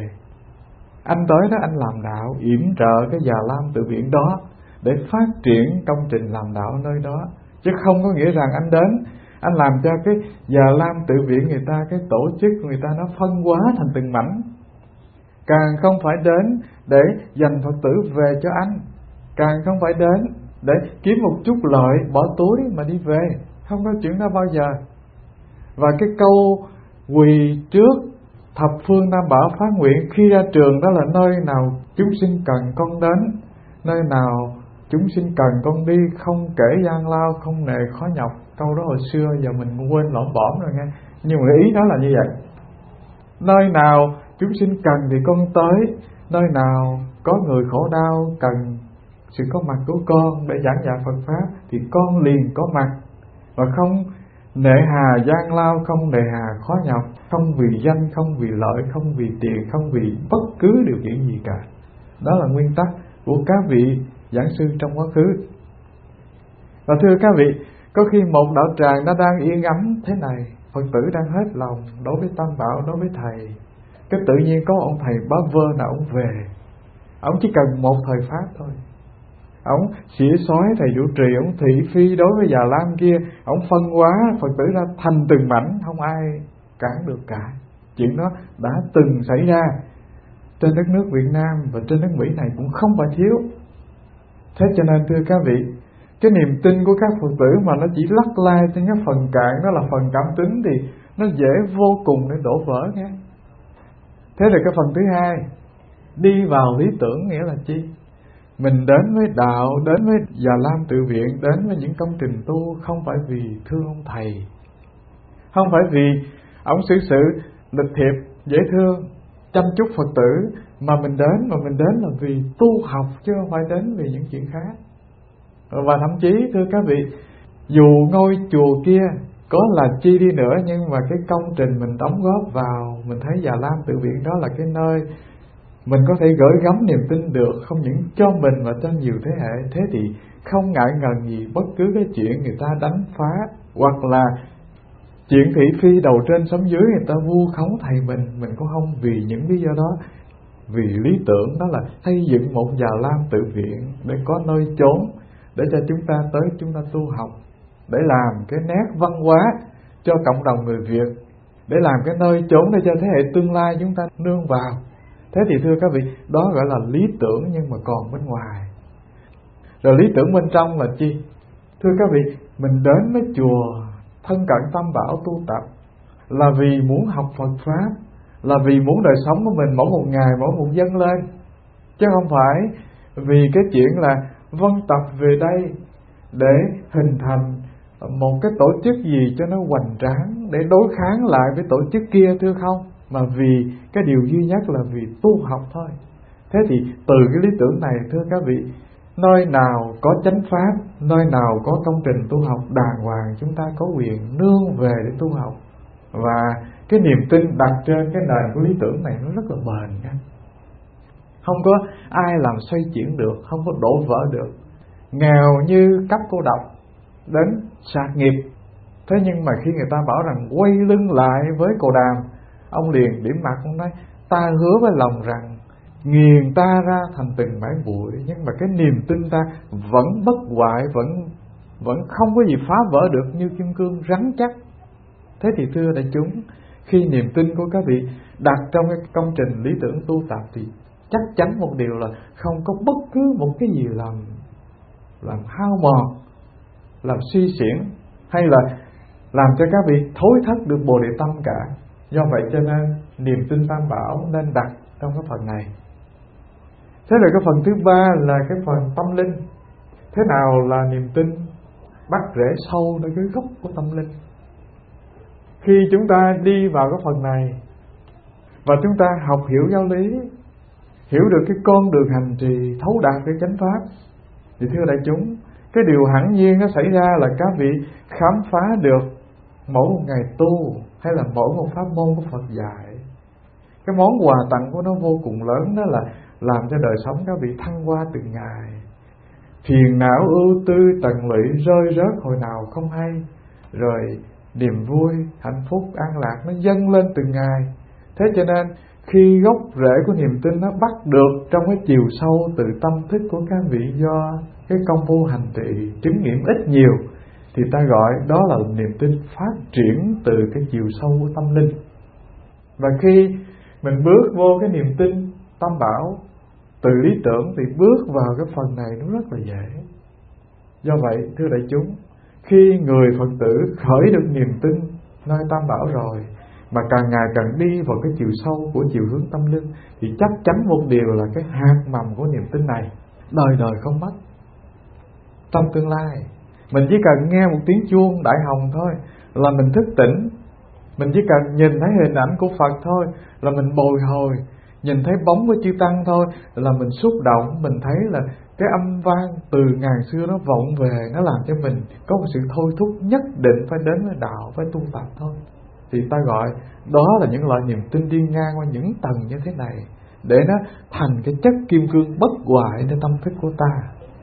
Anh tới đó anh làm đạo, yểm trợ cái Già Lam Tự Viện đó để phát triển công trình làm đạo ở nơi đó, chứ không có nghĩa rằng anh đến anh làm cho cái Già Lam Tự Viện người ta, cái tổ chức người ta nó phân hóa thành từng mảnh. Càng không phải đến để dành Phật tử về cho anh, càng không phải đến để kiếm một chút lợi bỏ túi mà đi về, không có chuyện đó bao giờ. Và cái câu quỳ trước thập phương Nam Bảo phát nguyện khi ra trường, đó là nơi nào chúng sinh cần con đến, nơi nào chúng sinh cần con đi, không kể gian lao, không nề khó nhọc. Câu đó hồi xưa giờ mình quên lỏng bỏm rồi nghe, nhưng mà ý đó là như vậy. Nơi nào chúng sinh cần thì con tới, nơi nào có người khổ đau cần sự có mặt của con để giảng dạy Phật pháp thì con liền có mặt, và không nề hà gian lao, không nề hà khó nhọc, không vì danh, không vì lợi, không vì tiền, không vì bất cứ điều kiện gì cả. Đó là nguyên tắc của các vị giảng sư trong quá khứ. Và thưa các vị, có khi một đạo tràng nó đang yên ấm thế này, Phật tử đang hết lòng đối với Tam Bảo, đối với thầy, cái tự nhiên có ông thầy bá vơ nào ông về, ông chỉ cần một thời pháp thôi, ông xỉa xói thầy trụ trì, ông thị phi đối với Già Lam kia, ông phân hóa Phật tử ra thành từng mảnh, không ai cản được cả. Chuyện đó đã từng xảy ra. trên đất nước Việt Nam và trên nước Mỹ này cũng không phải thiếu. Thế cho nên thưa các vị, cái niềm tin của các Phật tử mà nó chỉ lắc lai trên cái phần cạn, đó là phần cảm tính, thì nó dễ vô cùng để đổ vỡ nghe. Thế là cái phần thứ hai, đi vào lý tưởng nghĩa là chi? Mình đến với đạo, đến với Già Lam Tự Viện, đến với những công trình tu không phải vì thương ông thầy, không phải vì ông xử sự lịch thiệp dễ thương chăm chút Phật tử, mà mình đến mà mình đến là vì tu học, chứ không phải đến vì những chuyện khác. Và thậm chí thưa các vị, dù ngôi chùa kia có là chi đi nữa, nhưng mà cái công trình mình đóng góp vào, mình thấy Già Lam Tự Viện đó là cái nơi mình có thể gửi gắm niềm tin được, không những cho mình mà cho nhiều thế hệ. Thế thì không ngại ngần gì bất cứ cái chuyện người ta đánh phá, hoặc là chuyện thị phi đầu trên sống dưới người ta vu khống thầy mình, mình cũng không vì những lý do đó. Vì lý tưởng đó là xây dựng một Già Lam Tự Viện để có nơi chốn để cho chúng ta tới chúng ta tu học, để làm cái nét văn hóa cho cộng đồng người Việt, để làm cái nơi chốn để cho thế hệ tương lai chúng ta nương vào. Thế thì thưa các vị, đó gọi là lý tưởng, nhưng mà còn bên ngoài. Rồi lý tưởng bên trong là chi? Thưa các vị, mình đến với chùa thân cận Tam Bảo tu tập là vì muốn học Phật Pháp, là vì muốn đời sống của mình mỗi một ngày mỗi một dâng lên, chứ không phải vì cái chuyện là vân tập về đây để hình thành một cái tổ chức gì cho nó hoành tráng để đối kháng lại với tổ chức kia, thưa không, mà vì cái điều duy nhất là vì tu học thôi. Thế thì từ cái lý tưởng này thưa các vị, nơi nào có chánh pháp, nơi nào có công trình tu học đàng hoàng, chúng ta có quyền nương về để tu học. Và cái niềm tin đặt trên cái nền của lý tưởng này nó rất là bền nha. Không có ai làm xoay chuyển được, không có đổ vỡ được. Nghèo như cấp cô độc đến sạc nghiệp, thế nhưng mà khi người ta bảo rằng quay lưng lại với Cồ Đàm, ông liền điểm mặt, ông nói ta hứa với lòng rằng nghiền ta ra thành từng mảnh bụi, nhưng mà cái niềm tin ta vẫn bất hoại, vẫn vẫn không có gì phá vỡ được, như kim cương rắn chắc. Thế thì thưa đại chúng, khi niềm tin của các vị đặt trong cái công trình lý tưởng tu tập thì chắc chắn một điều là không có bất cứ một cái gì làm làm hao mòn, làm suy xiển, hay là làm cho các vị thối thất được Bồ Đề Tâm cả. Do vậy cho nên niềm tin Tam Bảo nên đặt trong cái phần này. Thế rồi cái phần thứ ba là cái phần tâm linh. Thế nào là niềm tin bắt rễ sâu nơi cái gốc của tâm linh? Khi chúng ta đi vào cái phần này và chúng ta học hiểu giáo lý, hiểu được cái con đường hành trì, thấu đạt cái chánh pháp, thì thưa đại chúng, cái điều hẳn nhiên nó xảy ra là các vị khám phá được mỗi một ngày tu hay là mỗi một pháp môn của Phật dạy, cái món quà tặng của nó vô cùng lớn, đó là làm cho đời sống các vị thăng hoa từng ngày. Phiền não ưu tư tận lụy rơi rớt hồi nào không hay, rồi niềm vui, hạnh phúc, an lạc nó dâng lên từng ngày. Thế cho nên khi gốc rễ của niềm tin nó bắt được trong cái chiều sâu từ tâm thức của các vị do cái công phu hành trì chứng nghiệm ít nhiều, thì ta gọi đó là niềm tin phát triển từ cái chiều sâu của tâm linh. Và khi mình bước vô cái niềm tin Tam Bảo từ lý tưởng thì bước vào cái phần này nó rất là dễ. Do vậy thưa đại chúng, khi người Phật tử khởi được niềm tin nơi Tam Bảo rồi, mà càng ngày càng đi vào cái chiều sâu của chiều hướng tâm linh, thì chắc chắn một điều là cái hạt mầm của niềm tin này đời đời không mất. Trong tương lai mình chỉ cần nghe một tiếng chuông đại hồng thôi là mình thức tỉnh. Mình chỉ cần nhìn thấy hình ảnh của Phật thôi là mình bồi hồi. Nhìn thấy bóng của chư Tăng thôi là mình xúc động. Mình thấy là cái âm vang từ ngàn xưa nó vọng về, nó làm cho mình có một sự thôi thúc nhất định phải đến với đạo, phải tu tập thôi. Thì ta gọi đó là những loại niềm tin đi ngang qua những tầng như thế này, để nó thành cái chất kim cương bất hoạiในtâm thức của ta.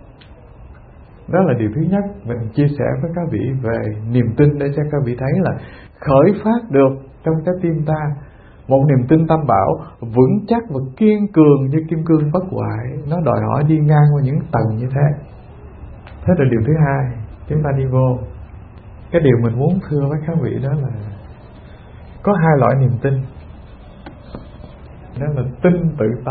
Đó là điều thứ nhất mình chia sẻ với các vị về niềm tin, để cho các vị thấy là khởi phát được trong trái tim ta một niềm tin Tam Bảo vững chắc và kiên cường như kim cương bất hoại. Nó đòi hỏi đi ngang qua những tầng như thế. Thế là điều thứ hai, chúng ta đi vô. Cái điều mình muốn thưa với các vị đó là có hai loại niềm tin. đó là tinh tự tâm.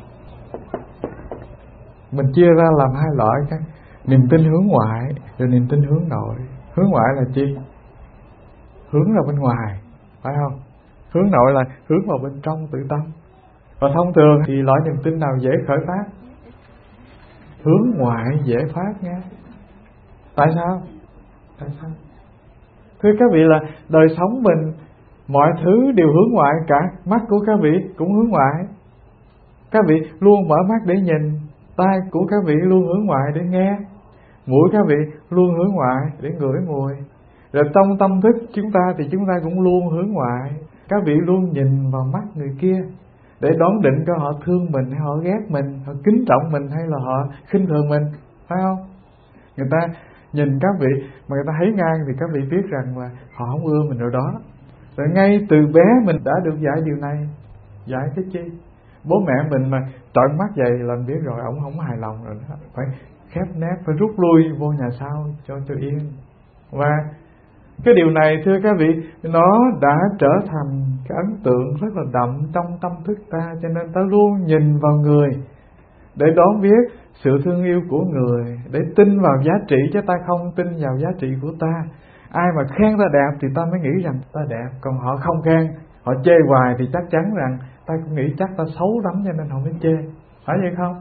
Mình chia ra làm hai loại, cái niềm tin hướng ngoại rồi niềm tin hướng nội. Hướng ngoại là chi? Hướng ra bên ngoài, phải không? Hướng nội là hướng vào bên trong tự tâm. Và thông thường thì loại niềm tin nào dễ khởi phát? Hướng ngoại dễ phát nha. Tại sao? Tại sao? Thưa các vị, là đời sống mình mọi thứ đều hướng ngoại cả. Mắt của các vị cũng hướng ngoại, các vị luôn mở mắt để nhìn. Tai của các vị luôn hướng ngoại để nghe. Mũi các vị luôn hướng ngoại để ngửi mùi. Rồi trong tâm thức chúng ta thì chúng ta cũng luôn hướng ngoại. Các vị luôn nhìn vào mắt người kia để đoán định coi họ thương mình hay họ ghét mình, họ kính trọng mình hay là họ khinh thường mình, phải không? Người ta nhìn các vị mà người ta thấy ngang thì các vị biết rằng là họ không ưa mình rồi đó. Rồi ngay từ bé mình đã được dạy điều này. Dạy cái chi? Bố mẹ mình mà trợn mắt vậy là mình biết rồi, ổng không hài lòng rồi đó. Phải khép nép, phải rút lui vô nhà sau cho cho yên. Và cái điều này thưa các vị, nó đã trở thành cái ấn tượng rất là đậm trong tâm thức ta. Cho nên ta luôn nhìn vào người để đón biết sự thương yêu của người, để tin vào giá trị, chứ ta không tin vào giá trị của ta. Ai mà khen ta đẹp thì ta mới nghĩ rằng ta đẹp. Còn họ không khen, họ chê hoài thì chắc chắn rằng ta cũng nghĩ chắc ta xấu lắm cho nên họ mới chê. Phải vậy không?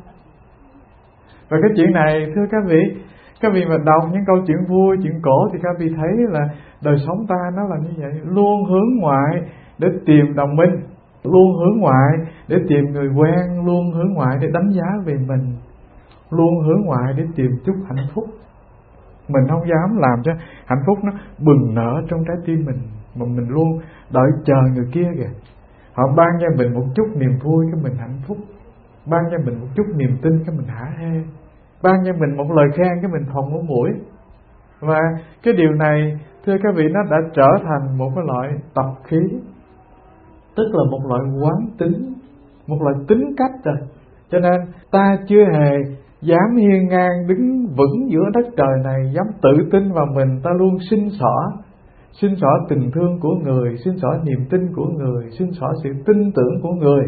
Và cái chuyện này thưa các vị, các vị mà đọc những câu chuyện vui, chuyện cổ thì các vị thấy là đời sống ta nó là như vậy. Luôn hướng ngoại để tìm đồng minh, luôn hướng ngoại để tìm người quen, luôn hướng ngoại để đánh giá về mình, luôn hướng ngoại để tìm chút hạnh phúc. Mình không dám làm cho hạnh phúc nó bừng nở trong trái tim mình, mà mình luôn đợi chờ người kia kìa. Họ ban cho mình một chút niềm vui cái mình hạnh phúc, ban cho mình một chút niềm tin cái mình hả hê, ban cho mình một lời khen cái mình phồng một mũi. Và cái điều này thưa các vị, nó đã trở thành một cái loại tập khí, tức là một loại quán tính, một loại tính cách rồi. Cho nên ta chưa hề dám hiên ngang đứng vững giữa đất trời này, dám tự tin vào mình. Ta luôn xin xỏ xin xỏ tình thương của người, xin xỏ niềm tin của người, xin xỏ sự tin tưởng của người.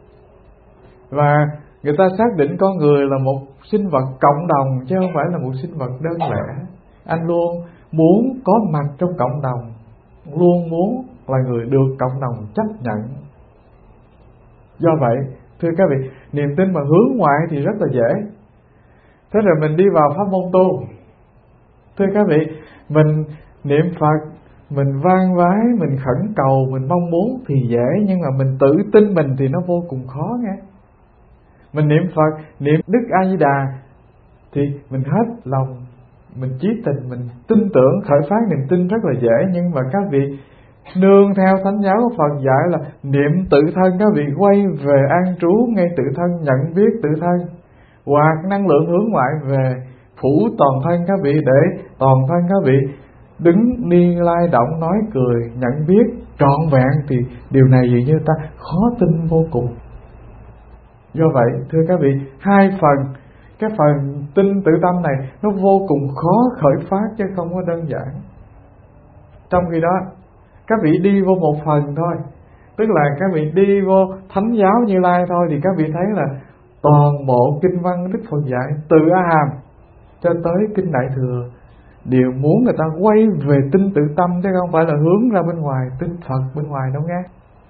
Và người ta xác định con người là một sinh vật cộng đồng chứ không phải là một sinh vật đơn lẻ. Anh luôn muốn có mặt trong cộng đồng, luôn muốn là người được cộng đồng chấp nhận. Do vậy thưa các vị, niềm tin mà hướng ngoại thì rất là dễ. Thế rồi mình đi vào pháp môn tu, thưa các vị, mình niệm Phật, mình van vái, mình khẩn cầu, mình mong muốn thì dễ. Nhưng mà mình tự tin mình thì nó vô cùng khó nghe. Mình niệm Phật, niệm Đức A Di Đà thì mình hết lòng, mình chí tình, mình tin tưởng, khởi phát niềm tin rất là dễ. Nhưng mà các vị nương theo thánh giáo của Phật dạy là niệm tự thân, các vị quay về an trú ngay tự thân, nhận biết tự thân, hoặc năng lượng hướng ngoại về phủ toàn thân các vị, để toàn thân các vị đứng đi lai động nói cười nhận biết trọn vẹn. Thì điều này dường như ta khó tin vô cùng. Do vậy thưa các vị, hai phần, cái phần tin tự tâm này nó vô cùng khó khởi phát chứ không có đơn giản. Trong khi đó các vị đi vô một phần thôi, tức là các vị đi vô thánh giáo Như Lai thôi, thì các vị thấy là toàn bộ kinh văn Đức Phật dạy từ A Hàm cho tới kinh Đại Thừa đều muốn người ta quay về tin tự tâm, chứ không phải là hướng ra bên ngoài, tin Phật bên ngoài đâu nghe.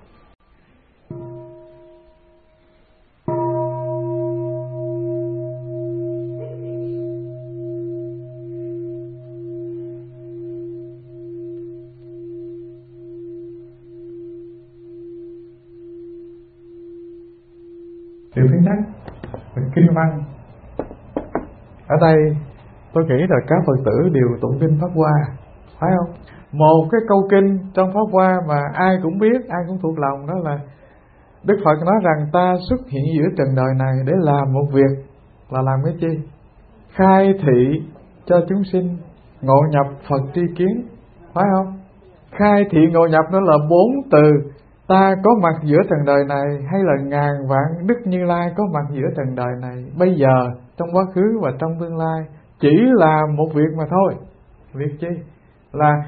Điều thứ nhất là kinh văn. Ở đây tôi nghĩ là các Phật tử đều tụng kinh Pháp Hoa, phải không? Một cái câu kinh trong Pháp Hoa mà ai cũng biết, ai cũng thuộc lòng, đó là Đức Phật nói rằng ta xuất hiện giữa trần đời này để làm một việc, là làm cái chi? Khai thị cho chúng sinh ngộ nhập Phật tri kiến, phải không? Khai thị ngộ nhập đó là bốn từ. Ta có mặt giữa trần đời này, hay là ngàn vạn Đức Như Lai có mặt giữa trần đời này, bây giờ, trong quá khứ và trong tương lai, chỉ là một việc mà thôi. Việc chi? Là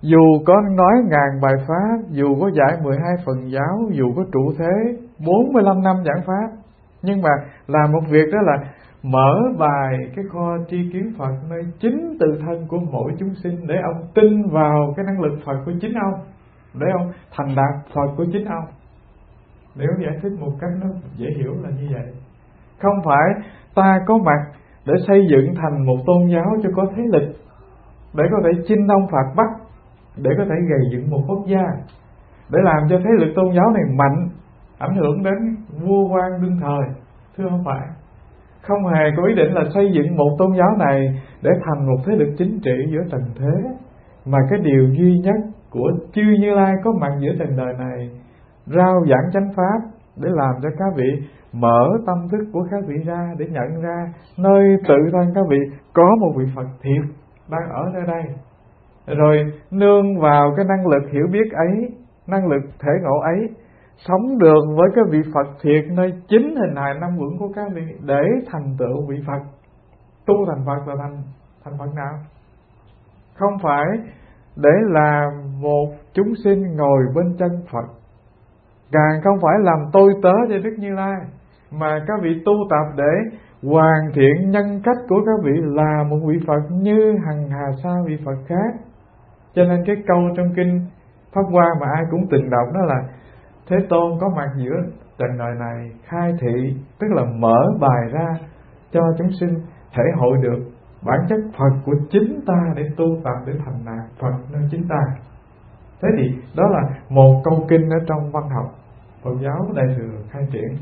Dù có nói ngàn bài pháp, dù có dạy mười hai phần giáo, dù có trụ thế bốn mươi lăm năm giảng pháp, nhưng mà làm một việc đó là mở bài cái kho tri kiến Phật nơi chính tự thân của mỗi chúng sinh, để ông tin vào cái năng lực Phật của chính ông, để ông thành đạt Phật của chính ông. Nếu giải thích một cách nó dễ hiểu là như vậy. Không phải ta có mặt để xây dựng thành một tôn giáo cho có thế lực, để có thể chinh đông phạt Bắc, để có thể gây dựng một quốc gia, để làm cho thế lực tôn giáo này mạnh, ảnh hưởng đến vua quan đương thời. Thưa không phải. Không hề có ý định là xây dựng một tôn giáo này để thành một thế lực chính trị giữa trần thế, mà cái điều duy nhất của chư Như Lai có mặt giữa trần đời này, rao giảng chánh pháp, để làm cho các vị mở tâm thức của các vị ra, để nhận ra nơi tự thân các vị có một vị Phật thiệt đang ở nơi đây. Rồi nương vào cái năng lực hiểu biết ấy, năng lực thể ngộ ấy, sống được với cái vị Phật thiệt nơi chính hình hài năm uẩn của các vị, để thành tựu vị Phật. Tu thành Phật là thành thành Phật nào? Không phải để làm một chúng sinh ngồi bên chân Phật, càng không phải làm tôi tớ cho Đức Như Lai, mà các vị tu tập để hoàn thiện nhân cách của các vị là một vị Phật như hằng hà sa vị Phật khác. Cho nên cái câu trong kinh Pháp Hoa mà ai cũng từng đọc đó là Thế Tôn có mặt giữa trần đời này khai thị, tức là mở bài ra cho chúng sinh thể hội được bản chất Phật của chính ta, để tu tập để thành đạt Phật nơi chính ta. Thế thì đó là một câu kinh ở trong văn học Phật giáo Đại Thừa khai triển.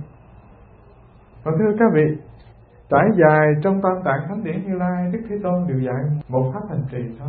Và thưa các vị, trải dài trong Tam Tạng Thánh Điển Như Lai, Đức Thế Tôn đều dạy một pháp hành trì thôi.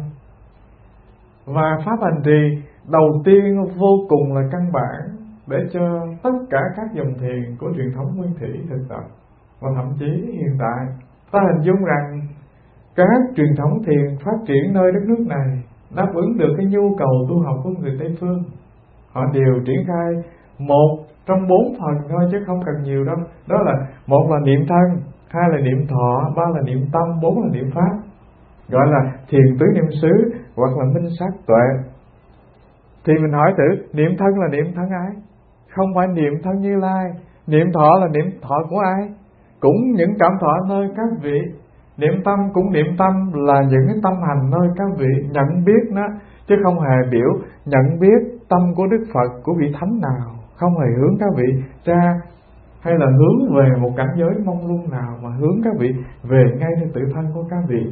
Và pháp hành trì đầu tiên vô cùng là căn bản để cho tất cả các dòng thiền của truyền thống Nguyên Thủy thực tập. Và thậm chí hiện tại ta hình dung rằng các truyền thống thiền phát triển nơi đất nước này đáp ứng được cái nhu cầu tu học của người Tây Phương. Họ đều triển khai một trong bốn phần thôi chứ không cần nhiều đâu. Đó là một là niệm thân, hai là niệm thọ, ba là niệm tâm, bốn là niệm pháp, gọi là thiền tứ niệm xứ hoặc là minh sát tuệ. Thì mình hỏi thử, niệm thân là niệm thân ai? Không phải niệm thân Như Lai. Niệm thọ là niệm thọ của ai? Cũng những cảm thọ nơi các vị. Niệm tâm cũng niệm tâm là những cái tâm hành nơi các vị nhận biết nó, chứ không hề biểu nhận biết tâm của Đức Phật, của vị thánh nào, không hề hướng các vị ra hay là hướng về một cảnh giới mong lung nào, mà hướng các vị về ngay nơi tự thân của các vị.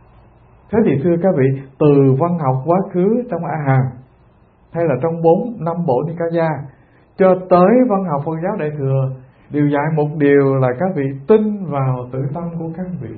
Thế thì thưa các vị, từ văn học quá khứ trong A Hàm hay là trong bốn năm bộ Nikaya cho tới văn học Phật giáo Đại Thừa đều dạy một điều là các vị tin vào tự tâm của các vị.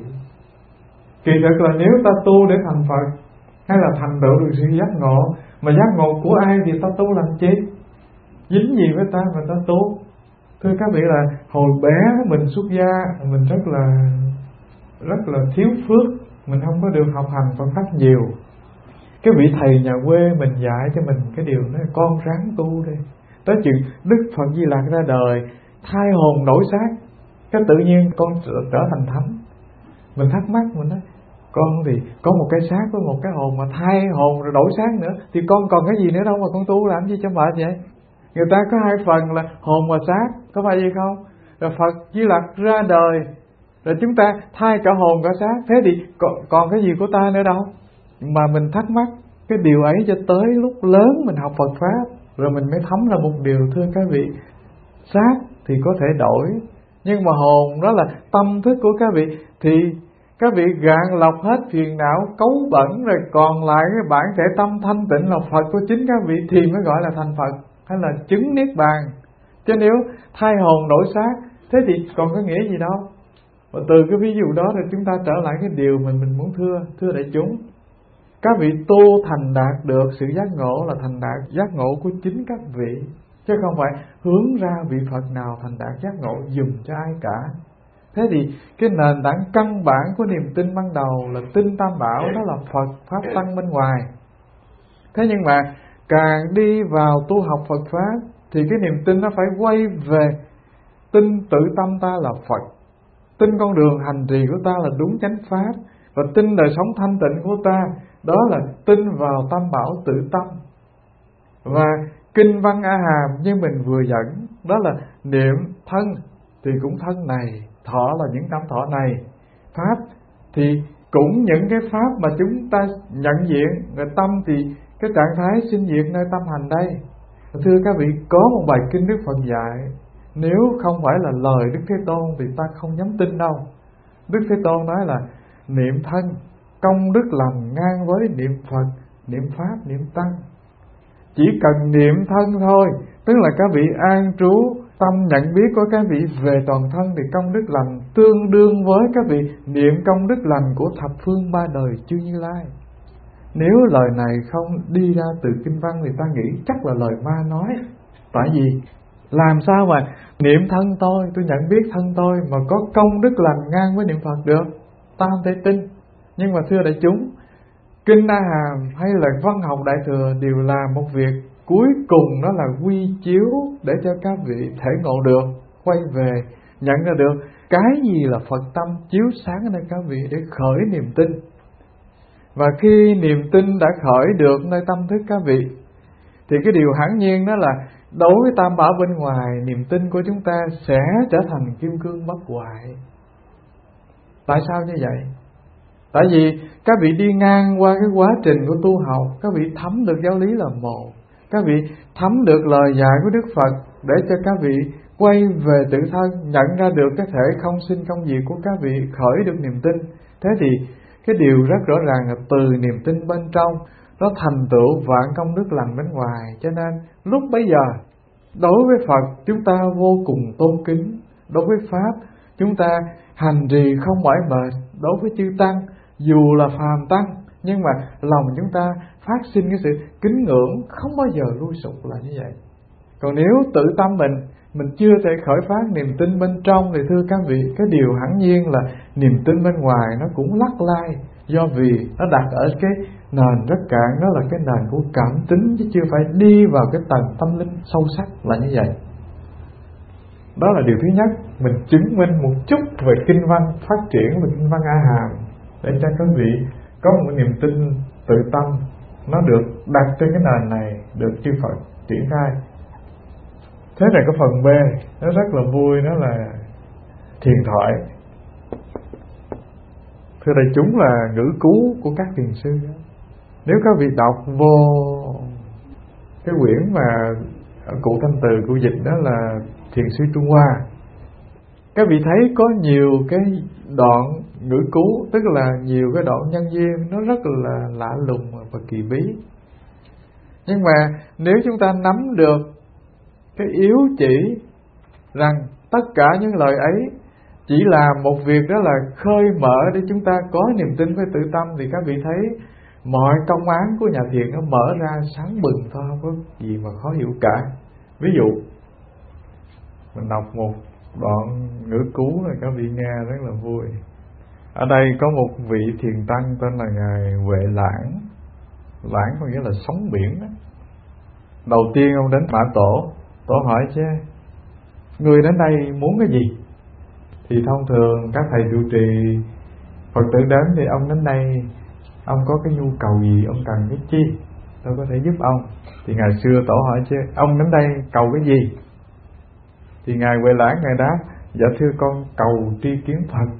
Kỳ thực là nếu ta tu để thành Phật hay là thành tựu được sự giác ngộ, mà giác ngộ của ai thì ta tu làm chi? Dính gì với ta mà ta tu? Thưa các vị, là hồi bé mình xuất gia, mình rất là rất là thiếu phước, mình không có được học hành Phật pháp nhiều. Cái vị thầy nhà quê mình dạy cho mình cái điều đó, con ráng tu đi. Tới chuyện Đức Phật Di Lặc ra đời, thai hồn đổi xác, cái tự nhiên con trở thành thánh. Mình thắc mắc, mình nói con thì có một cái xác với một cái hồn, mà thai hồn rồi đổi xác nữa, thì con còn cái gì nữa đâu mà con tu làm gì cho mệt vậy? Người ta có hai phần là hồn và xác, có phải gì không? Rồi Phật Di Lặc ra đời, rồi chúng ta thay cả hồn cả xác, thế thì còn, còn cái gì của ta nữa đâu? Mà mình thắc mắc cái điều ấy cho tới lúc lớn mình học Phật pháp, rồi mình mới thấm là một điều. Thưa các vị, xác thì có thể đổi, nhưng mà hồn đó là tâm thức của các vị, thì các vị gạn lọc hết phiền não cấu bẩn, rồi còn lại cái bản thể tâm thanh tịnh là Phật của chính các vị, thì mới gọi là thành Phật hay là chứng niết bàn. Chứ nếu thay hồn đổi xác, thế thì còn có nghĩa gì đâu. Và từ cái ví dụ đó thì chúng ta trở lại cái điều mình mình muốn thưa thưa đại chúng. Các vị tu thành đạt được sự giác ngộ là thành đạt giác ngộ của chính các vị, chứ không phải hướng ra vị Phật nào thành đạt giác ngộ dùng cho ai cả. Thế thì cái nền tảng căn bản của niềm tin ban đầu là tin Tam Bảo, đó là Phật Pháp Tăng bên ngoài. Thế nhưng mà càng đi vào tu học Phật Pháp thì cái niềm tin nó phải quay về tin tự tâm ta là Phật, tin con đường hành trì của ta là đúng chánh Pháp, Và tin đời sống thanh tịnh của ta, đó là tin vào tam bảo tự tâm. Và kinh văn A Hàm như mình vừa dẫn, đó là niệm thân thì cũng thân này, thọ là những năm thọ này, pháp thì cũng những cái pháp mà chúng ta nhận diện, rồi tâm thì cái trạng thái sinh diệt nơi tâm hành đây. Thưa các vị, có một bài kinh Đức Phật dạy, nếu không phải là lời Đức Thế Tôn thì ta không dám tin đâu. Đức Thế Tôn nói là niệm thân, công đức lành ngang với niệm Phật, niệm Pháp, niệm Tăng. Chỉ cần niệm thân thôi, tức là các vị an trú tâm nhận biết của các vị về toàn thân, thì công đức lành tương đương với các vị niệm công đức lành của thập phương ba đời chư Như Lai. Nếu lời này không đi ra từ kinh văn thì ta nghĩ chắc là lời ma nói. Tại vì làm sao mà niệm thân tôi, tôi nhận biết thân tôi mà có công đức lành ngang với niệm Phật được? Ta không thể tin. Nhưng mà thưa đại chúng, kinh A Hàm hay là văn học Đại Thừa đều là một việc cuối cùng, đó là quy chiếu để cho các vị thể ngộ được, quay về nhận ra được cái gì là Phật tâm chiếu sáng ở nơi các vị để khởi niềm tin. Và khi niềm tin đã khởi được nơi tâm thức các vị thì cái điều hẳn nhiên đó là đối với tam bảo bên ngoài, niềm tin của chúng ta sẽ trở thành kim cương bất hoại. Tại sao như vậy? Tại vì các vị đi ngang qua cái quá trình của tu học, các vị thấm được giáo lý là một, các vị thấm được lời dạy của Đức Phật để cho các vị quay về tự thân, nhận ra được cái thể không sinh không diệt của các vị, khởi được niềm tin. Thế thì cái điều rất rõ ràng là từ niềm tin bên trong nó thành tựu vạn công đức lành bên ngoài. Cho nên lúc bấy giờ đối với Phật chúng ta vô cùng tôn kính, đối với Pháp chúng ta hành trì không mỏi mệt, đối với chư Tăng dù là phàm tăng nhưng mà lòng chúng ta phát sinh cái sự kính ngưỡng, không bao giờ lui sụp là như vậy. Còn nếu tự tâm mình mình chưa thể khởi phát niềm tin bên trong thì thưa các vị, cái điều hẳn nhiên là niềm tin bên ngoài nó cũng lắc lai, do vì nó đặt ở cái nền rất cạn, đó là cái nền của cảm tính, chứ chưa phải đi vào cái tầng tâm linh sâu sắc là như vậy. Đó là điều thứ nhất, mình chứng minh một chút về kinh văn, phát triển về kinh văn A Hàm để cho các vị có một niềm tin tự tâm nó được đặt trên cái nền này, được chư Phật triển khai. Thế này cái phần B nó rất là vui, nó là thiền thoại. Thưa đại chúng, là ngữ cứu của các thiền sư. Nếu các vị đọc vô cái quyển mà cụ Thanh Từ cụ dịch, đó là Thiền sư Trung Hoa, các vị thấy có nhiều cái đoạn ngữ cứu, tức là nhiều cái đoạn nhân duyên, nó rất là lạ lùng và kỳ bí. Nhưng mà nếu chúng ta nắm được cái yếu chỉ rằng tất cả những lời ấy chỉ là một việc, đó là khơi mở để chúng ta có niềm tin với tự tâm, thì các vị thấy mọi công án của nhà thiền nó mở ra sáng bừng thôi, không có gì mà khó hiểu cả. Ví dụ mình đọc một đoạn ngữ cứu này các vị nghe rất là vui. Ở đây có một vị thiền tăng tên là ngài Huệ Lãng. Lãng có nghĩa là sóng biển đó. Đầu tiên ông đến Mã Tổ, Tổ hỏi chứ người đến đây muốn cái gì? Thì thông thường các thầy trụ trì Phật tử đến thì ông đến đây, ông có cái nhu cầu gì, ông cần cái chi, tôi có thể giúp ông. Thì ngày xưa Tổ hỏi chứ ông đến đây cầu cái gì? Thì ngài Huệ Lãng ngài đáp: dạ thưa con cầu tri kiến Phật.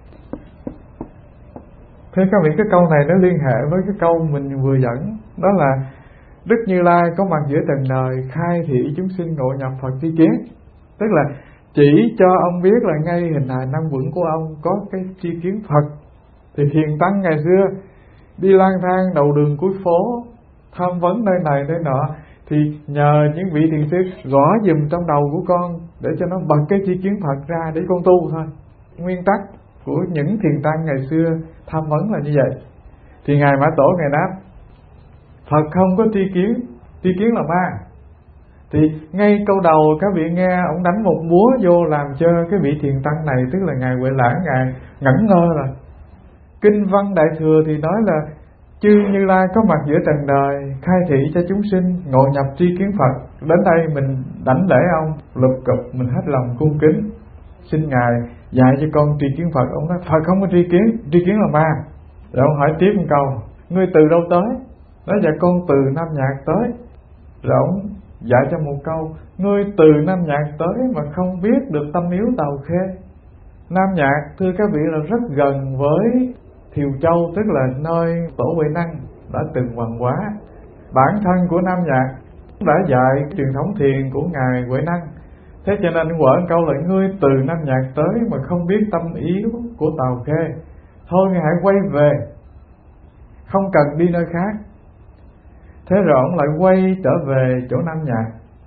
Thế các vị, cái câu này nó liên hệ với cái câu mình vừa dẫn, đó là Đức Như Lai có mặt giữa trần đời, khai thị chúng sinh ngộ nhập Phật tri kiến. Tức là chỉ cho ông biết là ngay hình hài năm vững của ông có cái tri kiến Phật. Thì thiền tăng ngày xưa đi lang thang đầu đường cuối phố, tham vấn nơi này nơi nọ, thì nhờ những vị thiền sư gõ dùm trong đầu của con để cho nó bật cái tri kiến Phật ra để con tu thôi. Nguyên tắc của những thiền tăng ngày xưa tham vấn là như vậy. Thì ngài Mã Tổ ngài đáp: Phật không có tri kiến, tri kiến là ma. Thì ngay câu đầu các vị nghe ông đánh một búa vô, làm cho cái vị thiền tăng này, tức là ngài Huệ Lãng, ngài ngẩn ngơ rồi. Kinh văn Đại Thừa thì nói là chư Như Lai có mặt giữa trần đời, khai thị cho chúng sinh ngộ nhập tri kiến Phật. Đến đây mình đảnh lễ ông, lụp cụp mình hết lòng cung kính, xin ngài dạy cho con tri kiến Phật. Ông nói Phật không có tri kiến, tri kiến là ma. Rồi ông hỏi tiếp một câu: ngươi từ đâu tới? Nói dạ con từ Nam Nhạc tới. Rồi ông dạy cho một câu: ngươi từ Nam Nhạc tới mà không biết được tâm yếu Tàu Khê. Nam Nhạc thưa các vị là rất gần với Thiều Châu, tức là nơi Tổ Huệ Năng đã từng hoàng hóa. Bản thân của Nam Nhạc đã dạy truyền thống thiền của ngài Huệ Năng. Thế cho nên quở câu là ngươi từ Nam Nhạc tới mà không biết tâm yếu của Tàu Khê. Thôi ngài hãy quay về, không cần đi nơi khác. Thế rồi ông lại quay trở về chỗ Nam Nhạc.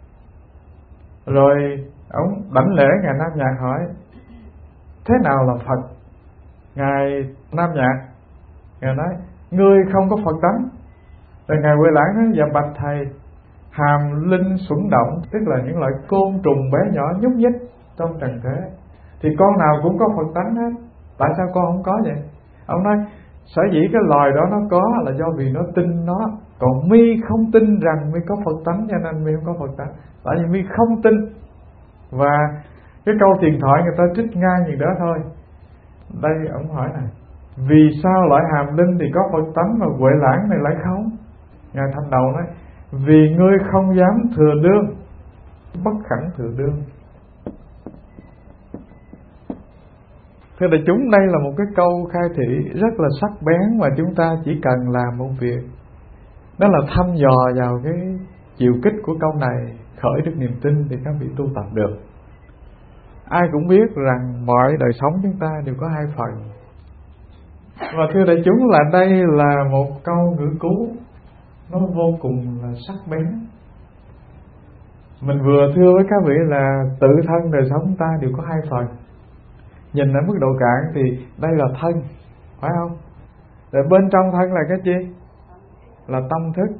Rồi ông đảnh lễ ngài Nam Nhạc hỏi: thế nào là Phật? Ngài Nam Nhạc ngài nói: ngươi không có Phật tánh. Rồi ngài Huệ Lãng nói: dạ bạch thầy, hàm linh xuẩn động, tức là những loại côn trùng bé nhỏ nhúc nhích trong trần thế, thì con nào cũng có Phật tánh hết. Tại sao con không có vậy? Ông nói: sở dĩ cái loài đó nó có là do vì nó tin nó, còn mi không tin rằng mi có Phật tánh, cho nên mi không có Phật tánh. Tại vì mi không tin. Và cái câu thiền thoại người ta trích ngay như đó thôi. Đây ông hỏi này: vì sao loại hàm linh thì có Phật tánh mà Huệ Lãng này lại không? Ngài Thanh Đầu nói: vì ngươi không dám thừa đương, bất khẳng thừa đương. Thưa đại chúng, đây là một cái câu khai thị rất là sắc bén, mà chúng ta chỉ cần làm một việc, đó là thăm dò vào cái chiều kích của câu này, khởi được niềm tin thì các vị tu tập được. Ai cũng biết rằng mọi đời sống chúng ta đều có hai phần. Và thưa đại chúng, là đây là một câu ngữ cứu, nó vô cùng là sắc bén. Mình vừa thưa với các vị là tự thân đời sống chúng ta đều có hai phần. Nhìn ở mức độ cạn thì đây là thân, phải không? Rồi bên trong thân là cái gì? Là tâm thức.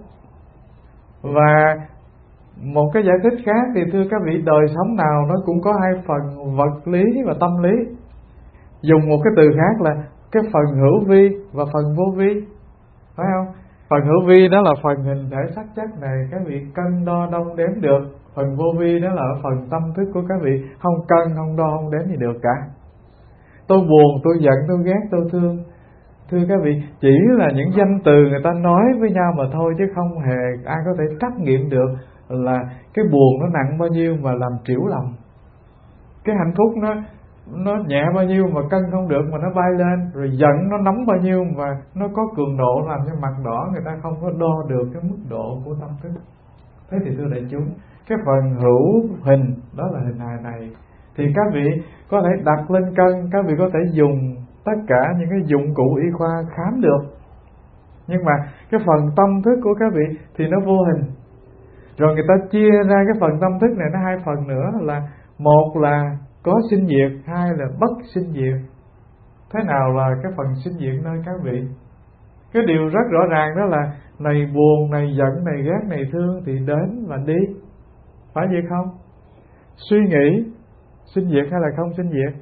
Và một cái giải thích khác thì thưa các vị, đời sống nào nó cũng có hai phần, vật lý và tâm lý. Dùng một cái từ khác là cái phần hữu vi và phần vô vi, phải không? Phần hữu vi đó là phần hình thể sắc chất này, các vị cân đo đong đếm được. Phần vô vi đó là phần tâm thức của các vị, không cân, không đo, không đếm gì được cả. Tôi buồn, tôi giận, tôi ghét, tôi thương, thưa các vị, chỉ là những danh từ người ta nói với nhau mà thôi, chứ không hề ai có thể trắc nghiệm được là cái buồn nó nặng bao nhiêu mà làm triểu lòng, cái hạnh phúc nó nó nhẹ bao nhiêu mà cân không được mà nó bay lên, rồi giận nó nóng bao nhiêu mà nó có cường độ làm cho mặt đỏ, người ta không có đo được cái mức độ của tâm thức. Thế thì thưa đại chúng, cái phần hữu hình đó là hình hài này thì các vị có thể đặt lên cân, các vị có thể dùng tất cả những cái dụng cụ y khoa khám được. Nhưng mà cái phần tâm thức của các vị thì nó vô hình. Rồi người ta chia ra cái phần tâm thức này nó hai phần nữa, là một là có sinh diệt, hai là bất sinh diệt. Thế nào là cái phần sinh diệt nơi các vị? Cái điều rất rõ ràng đó là này buồn, này giận, này ghét, này thương thì đến và đi, phải vậy không? Suy nghĩ sinh diệt hay là không sinh diệt?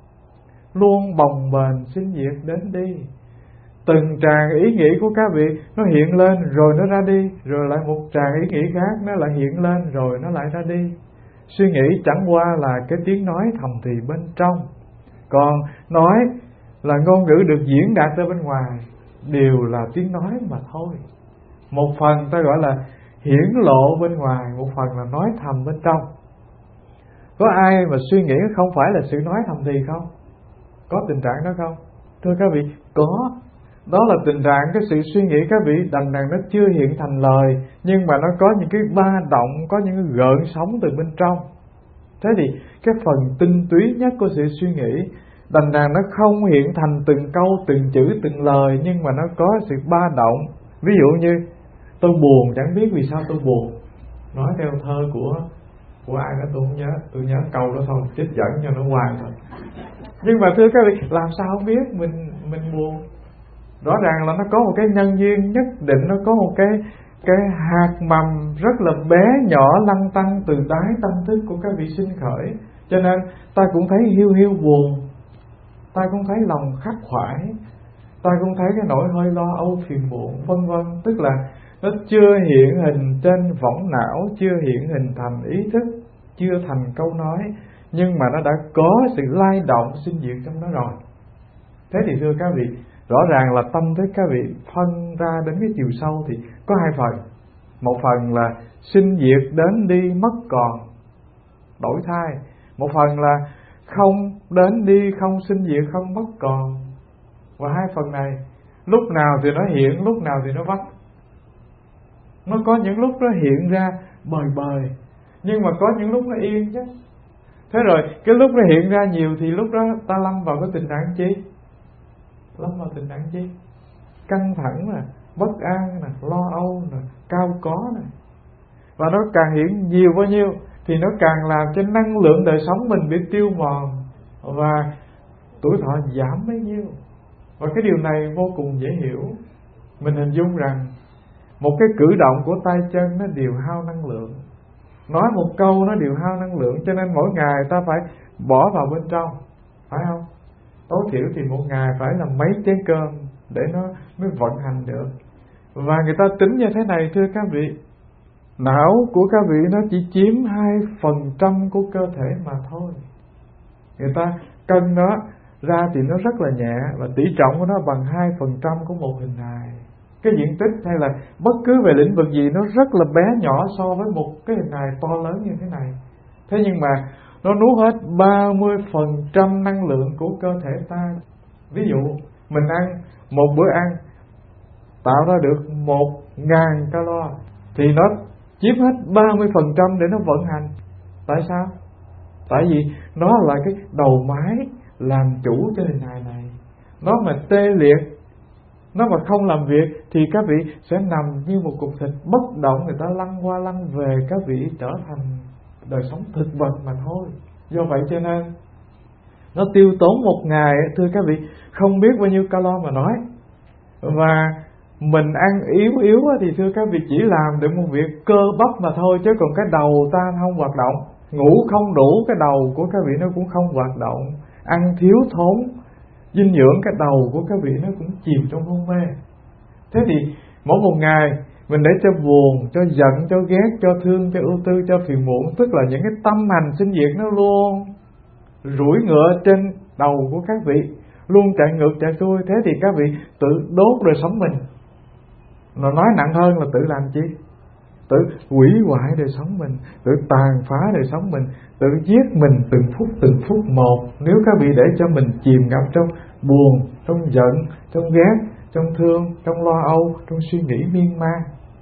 Luôn bồng bềnh sinh diệt đến đi. Từng tràng ý nghĩ của các vị nó hiện lên rồi nó ra đi, rồi lại một tràng ý nghĩ khác nó lại hiện lên rồi nó lại ra đi. Suy nghĩ chẳng qua là cái tiếng nói thầm thì bên trong, còn nói là ngôn ngữ được diễn đạt ra bên ngoài, đều là tiếng nói mà thôi. Một phần ta gọi là hiển lộ bên ngoài, một phần là nói thầm bên trong. Có ai mà suy nghĩ không phải là sự nói thầm thì không? Có tình trạng đó không? Thưa các vị, có. Đó là tình trạng cái sự suy nghĩ các vị đằng đằng nó chưa hiện thành lời, nhưng mà nó có những cái ba động, có những cái gợn sóng từ bên trong. Thế thì cái phần tinh túy nhất của sự suy nghĩ đằng đằng nó không hiện thành từng câu, từng chữ, từng lời, nhưng mà nó có sự ba động. Ví dụ như tôi buồn, chẳng biết vì sao tôi buồn. Nói theo thơ của của ai đó tôi không nhớ, tôi nhớ câu đó thôi, trích dẫn cho nó hoài thôi. Nhưng mà thưa các vị, làm sao không biết mình mình buồn? Rõ ràng là nó có một cái nhân duyên nhất định, nó có một cái cái hạt mầm rất là bé nhỏ lăn tăn từ đáy tâm thức của các vị sinh khởi. Cho nên ta cũng thấy hiu hiu buồn, ta cũng thấy lòng khắc khoải, ta cũng thấy cái nỗi hơi lo âu phiền muộn vân vân. Tức là nó chưa hiện hình trên võng não, chưa hiện hình thành ý thức, chưa thành câu nói, nhưng mà nó đã có sự lay động sinh diệt trong đó rồi. Thế thì thưa các vị, Rõ ràng là tâm thức các vị phân ra đến cái chiều sâu thì có hai phần. Một phần là sinh diệt đến đi mất còn, đổi thay. Một phần là không đến đi, không sinh diệt, không mất còn. Và hai phần này lúc nào thì nó hiện, lúc nào thì nó vắng. Nó có những lúc nó hiện ra bời bời, nhưng mà có những lúc nó yên chứ. Thế rồi cái lúc nó hiện ra nhiều thì lúc đó ta lâm vào cái tình trạng chi? Lâm vào tình trạng chi? Căng thẳng nè, bất an nè, lo âu nè, cao có nè. Và nó càng hiện nhiều bao nhiêu thì nó càng làm cho năng lượng đời sống mình bị tiêu mòn và tuổi thọ giảm bấy nhiêu. Và cái điều này vô cùng dễ hiểu. Mình hình dung rằng một cái cử động của tay chân nó đều hao năng lượng, nói một câu nó đều hao năng lượng. Cho nên mỗi ngày ta phải bỏ vào bên trong, phải không? Tối thiểu thì một ngày phải là mấy chén cơm để nó mới vận hành được. Và người ta tính như thế này thưa các vị, não của các vị nó chỉ chiếm hai phần trăm của cơ thể mà thôi. Người ta cân nó ra thì nó rất là nhẹ, và tỷ trọng của nó bằng hai phần trăm của một hình hài. Cái diện tích hay là bất cứ về lĩnh vực gì nó rất là bé nhỏ so với một cái hình hài to lớn như thế này. Thế nhưng mà nó nuốt hết ba mươi phần trăm năng lượng của cơ thể ta. Ví dụ mình ăn một bữa ăn tạo ra được một ngàn calo thì nó chiếm hết ba mươi phần trăm để nó vận hành. Tại sao? Tại vì nó là cái đầu máy làm chủ cho hình hài này. Nó mà tê liệt, nó mà không làm việc thì các vị sẽ nằm như một cục thịt bất động, người ta lăn qua lăn về, các vị trở thành đời sống thực vật mà thôi. Do vậy cho nên nó tiêu tốn một ngày thưa các vị không biết bao nhiêu calo mà nói. Và mình ăn yếu yếu thì thưa các vị chỉ làm được một việc cơ bắp mà thôi, chứ còn cái đầu ta không hoạt động. Ngủ không đủ, cái đầu của các vị nó cũng không hoạt động. Ăn thiếu thốn dinh dưỡng, cái đầu của các vị nó cũng chìm trong hôn mê. Thế thì mỗi một ngày mình để cho buồn, cho giận, cho ghét, cho thương, cho ưu tư, cho phiền muộn, tức là những cái tâm hành sinh diệt nó luôn rủi ngựa trên đầu của các vị, luôn chạy ngược chạy xuôi. Thế thì các vị tự đốt đời sống mình. Nó nói nặng hơn là tự làm chi? Tự hủy hoại đời sống mình, tự tàn phá đời sống mình, tự giết mình từng phút từng phút một. Nếu các vị để cho mình chìm ngập trong buồn, trong giận, trong ghét, trong thương, trong lo âu, trong suy nghĩ miên man.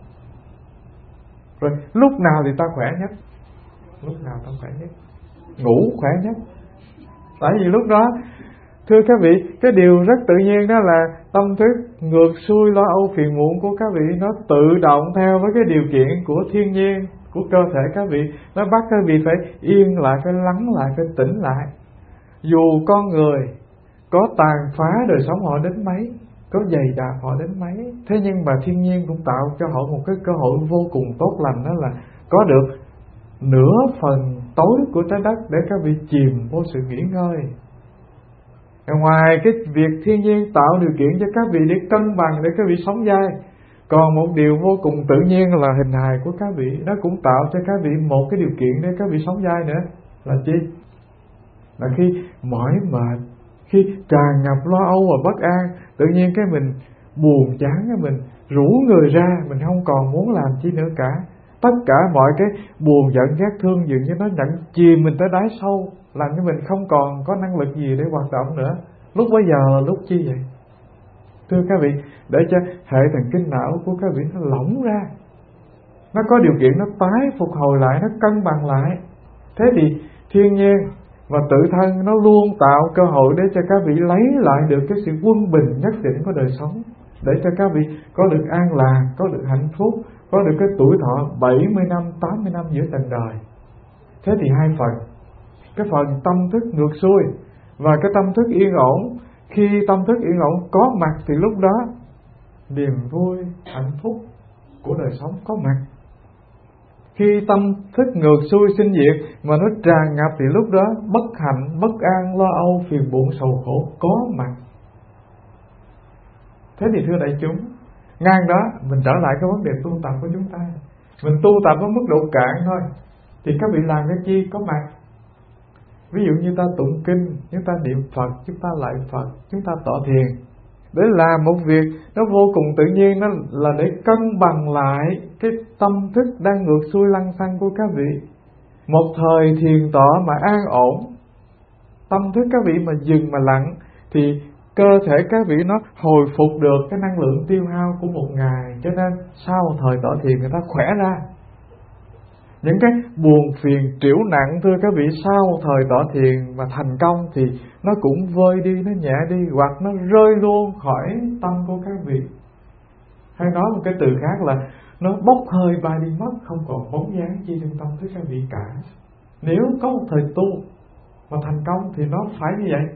Rồi lúc nào thì ta khỏe nhất? Lúc nào ta khỏe nhất? Ngủ khỏe nhất. Tại vì lúc đó thưa các vị, cái điều rất tự nhiên đó là tâm thức ngược xuôi lo âu phiền muộn của các vị nó tự động theo với cái điều kiện của thiên nhiên, của cơ thể các vị. Nó bắt các vị phải yên lại, phải lắng lại, phải tỉnh lại. Dù con người có tàn phá đời sống họ đến mấy, có dày đạp họ đến mấy, thế nhưng mà thiên nhiên cũng tạo cho họ một cái cơ hội vô cùng tốt lành, đó là có được nửa phần tối của trái đất để các vị chìm vô sự nghỉ ngơi. Ngoài cái việc thiên nhiên tạo điều kiện cho các vị để cân bằng, để các vị sống dai, còn một điều vô cùng tự nhiên là hình hài của các vị, nó cũng tạo cho các vị một cái điều kiện để các vị sống dai nữa. Là chi? Là khi mỏi mệt, khi tràn ngập lo âu và bất an, tự nhiên cái mình buồn chán, cái mình rũ người ra, mình không còn muốn làm chi nữa cả. Tất cả mọi cái buồn giận ghét thương dường như nó nhận chìm mình tới đáy sâu, làm cho mình không còn có năng lực gì để hoạt động nữa. Lúc bấy giờ là lúc chi vậy? Thưa các vị, để cho hệ thần kinh não của các vị nó lỏng ra, nó có điều kiện nó tái phục hồi lại, nó cân bằng lại. Thế thì thiên nhiên và tự thân nó luôn tạo cơ hội để cho các vị lấy lại được cái sự quân bình nhất định của đời sống, để cho các vị có được an lạc, có được hạnh phúc, có được cái tuổi thọ bảy mươi năm, tám mươi năm giữa trần đời. Thế thì hai phần, cái phần tâm thức ngược xuôi và cái tâm thức yên ổn. Khi tâm thức yên ổn có mặt thì lúc đó niềm vui, hạnh phúc của đời sống có mặt. Khi tâm thức ngược xuôi sinh diệt mà nó tràn ngập thì lúc đó bất hạnh, bất an, lo âu, phiền muộn, sầu khổ có mặt. Thế thì thưa đại chúng, ngang đó mình trở lại cái vấn đề tu tập của chúng ta. Mình tu tập ở mức độ cạn thôi thì các vị làm cái chi có mặt. Ví dụ như ta tụng kinh, chúng ta niệm Phật, chúng ta lại Phật, chúng ta tọa thiền, để làm một việc nó vô cùng tự nhiên, nó là để cân bằng lại cái tâm thức đang ngược xuôi lăng xăng của các vị. Một thời thiền tọa mà an ổn, tâm thức các vị mà dừng mà lặng, thì cơ thể các vị nó hồi phục được cái năng lượng tiêu hao của một ngày. Cho nên sau thời tọa thiền người ta khỏe ra. Những cái buồn phiền triểu nặng thưa các vị, sau thời tọa thiền mà thành công thì nó cũng vơi đi, nó nhẹ đi, hoặc nó rơi luôn khỏi tâm của các vị. Hay nói một cái từ khác là nó bốc hơi bay đi mất, không còn bóng dáng chi trong tâm thức các vị cả. Nếu có một thời tu mà thành công thì nó phải như vậy.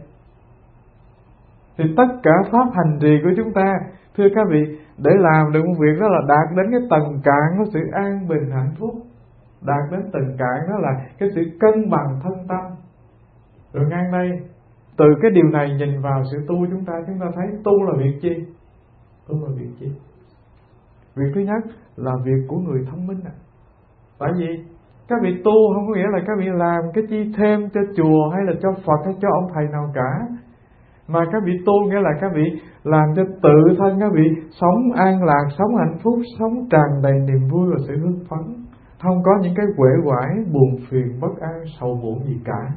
Thì tất cả pháp hành trì của chúng ta thưa các vị, để làm được một việc đó là đạt đến cái tầng cạn của sự an bình hạnh phúc. Đạt đến tầng cạn đó là cái sự cân bằng thân tâm. Rồi ngang đây, từ cái điều này nhìn vào sự tu chúng ta, chúng ta thấy tu là việc chi? Tu là việc chi? Việc thứ nhất là việc của người thông minh. Tại vì các vị tu không có nghĩa là các vị làm cái chi thêm cho chùa hay là cho Phật hay cho ông thầy nào cả, mà các vị tu nghĩa là các vị làm cho tự thân các vị sống an lạc, sống hạnh phúc, sống tràn đầy niềm vui và sự hưng phấn, không có những cái quể quải, buồn phiền, bất an, sầu muộn gì cả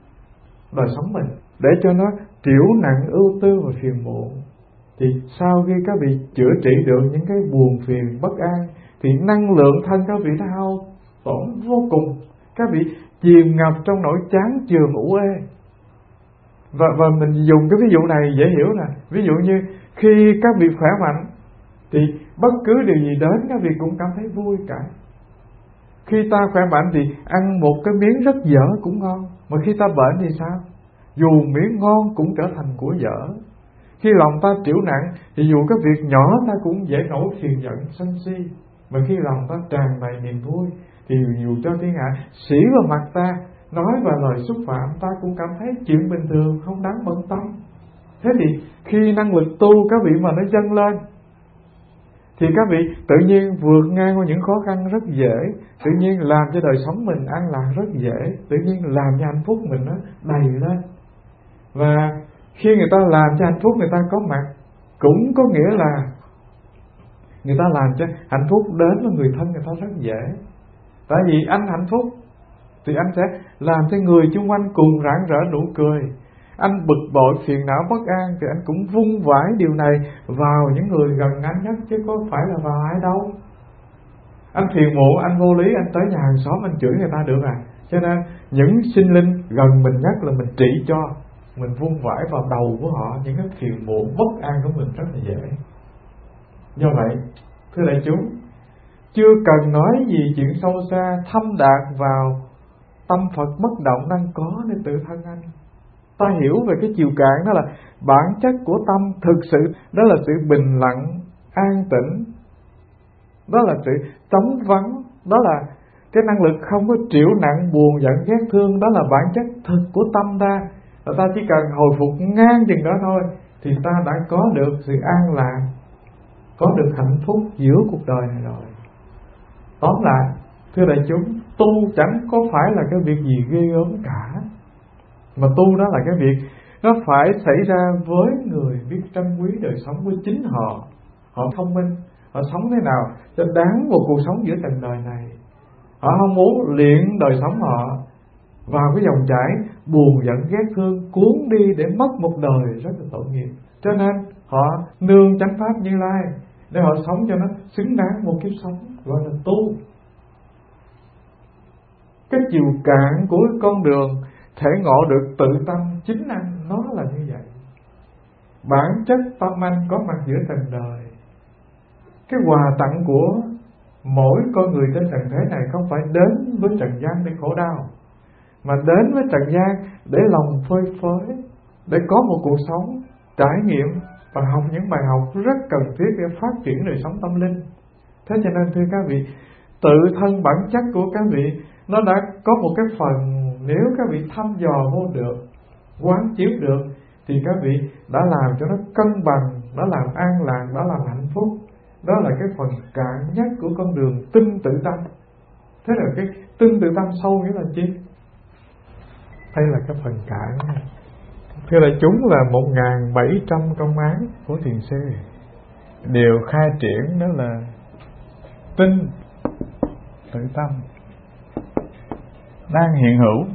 đời sống mình, để cho nó triểu nặng ưu tư và phiền muộn. Thì sau khi các vị chữa trị được những cái buồn phiền bất an thì năng lượng thân các vị nó hao tổn vô cùng, các vị chìm ngập trong nỗi chán chường ủ ê. Và, và mình dùng cái ví dụ này dễ hiểu nè. Ví dụ như khi các vị khỏe mạnh thì bất cứ điều gì đến các vị cũng cảm thấy vui cả. Khi ta khỏe mạnh thì ăn một cái miếng rất dở cũng ngon, mà khi ta bệnh thì sao? Dù miếng ngon cũng trở thành của dở. Khi lòng ta triểu nặng thì dù cái việc nhỏ ta cũng dễ nổi phiền giận sân si, mà khi lòng ta tràn đầy niềm vui thì dù cho thiên hạ xỉ vào mặt ta, nói vài lời xúc phạm, ta cũng cảm thấy chuyện bình thường, không đáng bận tâm. Thế thì khi năng lực tu các vị mà nó dâng lên thì các vị tự nhiên vượt ngang qua những khó khăn rất dễ, tự nhiên làm cho đời sống mình an lạc rất dễ, tự nhiên làm cho hạnh phúc mình nó đầy lên. Và khi người ta làm cho hạnh phúc người ta có mặt, cũng có nghĩa là người ta làm cho hạnh phúc đến với người thân người ta rất dễ. Tại vì anh hạnh phúc thì anh sẽ làm cho người chung quanh cùng rạng rỡ nụ cười. Anh bực bội, phiền não, bất an thì anh cũng vung vãi điều này vào những người gần anh nhất, chứ có phải là vào ai đâu. Anh phiền muộn, anh vô lý, anh tới nhà hàng xóm anh chửi người ta được à? Cho nên những sinh linh gần mình nhất là mình trị cho, mình vung vãi vào đầu của họ những cái phiền muộn, bất an của mình rất là dễ. Do vậy, thưa đại chúng, chưa cần nói gì chuyện sâu xa, thâm đạt vào tâm Phật bất động đang có nơi tự thân anh. Ta hiểu về cái chiều cạn đó là bản chất của tâm thực sự, đó là sự bình lặng, an tĩnh, đó là sự trống vắng, đó là cái năng lực không có triểu nặng, buồn giận, ghét thương, đó là bản chất thực của tâm ta. Và ta chỉ cần hồi phục ngang chừng đó thôi thì ta đã có được sự an lạc, có được hạnh phúc giữa cuộc đời này rồi. Tóm lại, thưa đại chúng, tu chẳng có phải là cái việc gì ghê gớm cả, mà tu đó là cái việc nó phải xảy ra với người biết trân quý đời sống của chính họ. Họ thông minh, họ sống thế nào cho đáng một cuộc sống giữa trần đời này. Họ không muốn luyện đời sống họ vào cái dòng chảy buồn giận ghét thương, cuốn đi để mất một đời rất là tội nghiệp. Cho nên họ nương chánh pháp Như Lai để họ sống cho nó xứng đáng một kiếp sống, gọi là tu. Cái chiều cạn của con đường thể ngộ được tự tâm chính anh, nó là như vậy. Bản chất tâm anh có mặt giữa trần đời. Cái quà tặng của mỗi con người trên trần thế này không phải đến với trần gian để khổ đau, mà đến với trần gian để lòng phơi phới, để có một cuộc sống trải nghiệm và học những bài học rất cần thiết để phát triển đời sống tâm linh. Thế cho nên thưa các vị, tự thân bản chất của các vị nó đã có một cái phần, nếu các vị thăm dò vô được, quán chiếu được, thì các vị đã làm cho nó cân bằng, đã làm an lạc, đã làm hạnh phúc. Đó là cái phần cạn nhất của con đường tinh tự tâm. Thế là cái tinh tự tâm sâu nghĩa là chi? Đây là cái phần cạn, Thưa đại chúng, là một nghìn bảy trăm công án của thiền sư đều khai triển đó là tinh tự tâm đang hiện hữu.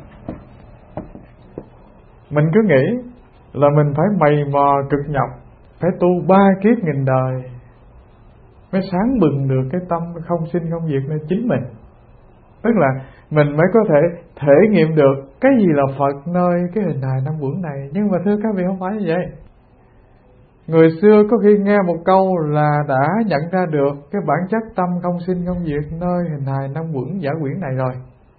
Mình cứ nghĩ là mình phải mày mò cực nhọc, phải tu ba kiếp nghìn đời mới sáng bừng được cái tâm không sinh không diệt nơi chính mình. Tức là mình mới có thể thể nghiệm được cái gì là Phật nơi cái hình hài năm uẩn này. Nhưng mà thưa các vị, không phải như vậy. Người xưa có khi nghe một câu là đã nhận ra được cái bản chất tâm không sinh không diệt nơi hình hài năm uẩn giả quyển này rồi.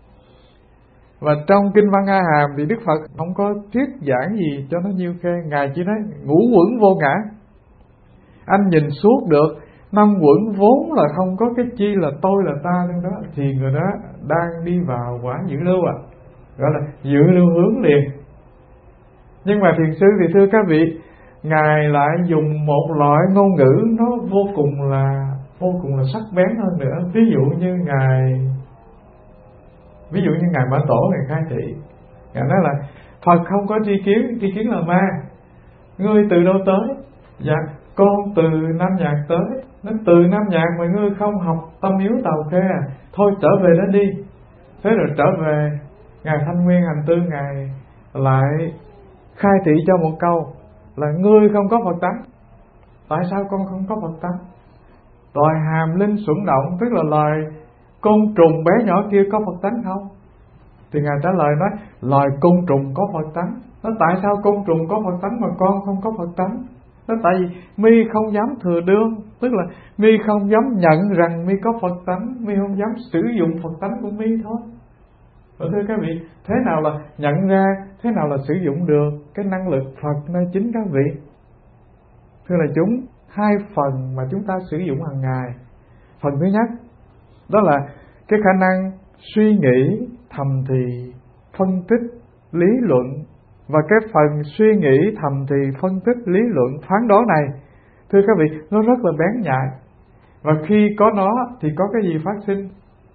Và trong Kinh Văn A Hàm thì Đức Phật không có thuyết giảng gì cho nó nhiêu khê. Ngài chỉ nói ngũ uẩn vô ngã. Anh nhìn suốt được năm uẩn vốn là không có cái chi là tôi là ta trong đó, thì người đó đang đi vào quả dự lưu à, gọi là dự lưu hướng liền. Nhưng mà thiền sư thì thưa các vị, Ngài lại dùng một loại ngôn ngữ nó vô cùng là vô cùng là sắc bén hơn nữa. Ví dụ như Ngài Ví dụ như Ngài Mã Tổ, Ngài khai thị, Ngài nói là Phật không có tri kiến, tri kiến là ma. Ngươi từ đâu tới? Dạ con từ Nam Nhạc tới. Nó từ Nam Nhạc mà ngươi không học tâm yếu tàu khê à? Thôi trở về đó đi. Thế rồi trở về, Ngài Thanh Nguyên Hành Tư Ngài lại khai thị cho một câu là ngươi không có Phật tánh. Tại sao con không có Phật tánh? Loài hàm linh xuẩn động, tức là loài côn trùng bé nhỏ kia có Phật tánh không? Thì Ngài trả lời nói loài côn trùng có Phật tánh. Nó tại sao côn trùng có Phật tánh mà con không có Phật tánh? Nó tại vì mi không dám thừa đương, tức là mi không dám nhận rằng mi có Phật tánh, mi không dám sử dụng Phật tánh của mi thôi. Và thưa các vị, thế nào là nhận ra, thế nào là sử dụng được cái năng lực Phật nơi chính các vị? Thưa là chúng, hai phần mà chúng ta sử dụng hàng ngày. Phần thứ nhất, đó là cái khả năng suy nghĩ, thầm thì, phân tích, lý luận. Và cái phần suy nghĩ, thầm thì, phân tích, lý luận, phán đoán này, thưa các vị, nó rất là bén nhạy. Và khi có nó thì có cái gì phát sinh?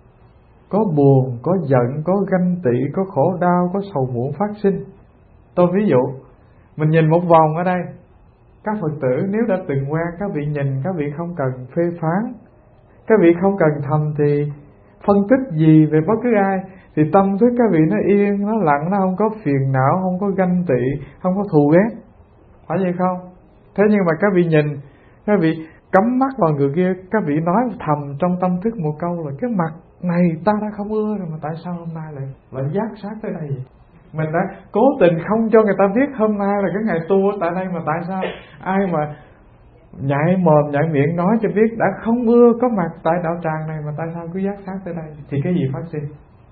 Có buồn, có giận, có ganh tị, có khổ đau, có sầu muộn phát sinh. Tôi ví dụ, mình nhìn một vòng ở đây, các Phật tử nếu đã từng quen, các vị nhìn, các vị không cần phê phán, các vị không cần thầm thì phân tích gì về bất cứ ai, thì tâm thức các vị nó yên, nó lặng, nó không có phiền não, không có ganh tị, không có thù ghét. Phải vậy không? Thế nhưng mà các vị nhìn, các vị cắm mắt vào người kia, các vị nói thầm trong tâm thức một câu là cái mặt này ta đã không ưa rồi, mà tại sao hôm nay lại lại giác sát tới đây vậy? Mình đã cố tình không cho người ta biết hôm nay là cái ngày tu ở tại đây, mà tại sao ai mà nhảy mồm nhảy miệng nói cho biết đã không ưa có mặt tại đạo tràng này, mà tại sao cứ giác sát tới đây? Thì cái gì phát sinh?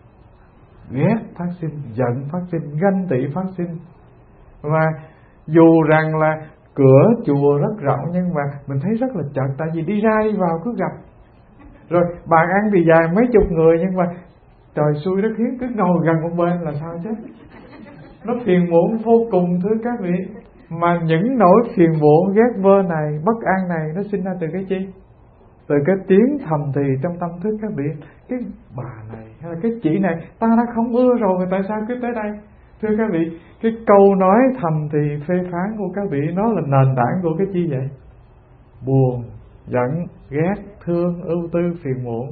Ghét phát sinh, giận phát sinh, ganh tị phát sinh. Và dù rằng là cửa chùa rất rộng, nhưng mà mình thấy rất là chật, tại vì đi ra đi vào cứ gặp. Rồi bàn ăn thì dài mấy chục người, nhưng mà trời xui đất khiến cứ ngồi gần một bên là sao chứ? Nó phiền muộn vô cùng thưa các vị. Mà những nỗi phiền muộn, ghét vơ này, bất an này nó sinh ra từ cái chi? Từ cái tiếng thầm thì trong tâm thức các vị. Cái bà này hay là cái chị này ta đã không ưa rồi, mà tại sao cứ tới đây? Thưa các vị, cái câu nói thầm thì phê phán của các vị nó là nền tảng của cái chi vậy? Buồn, giận, ghét, thương, ưu tư, phiền muộn.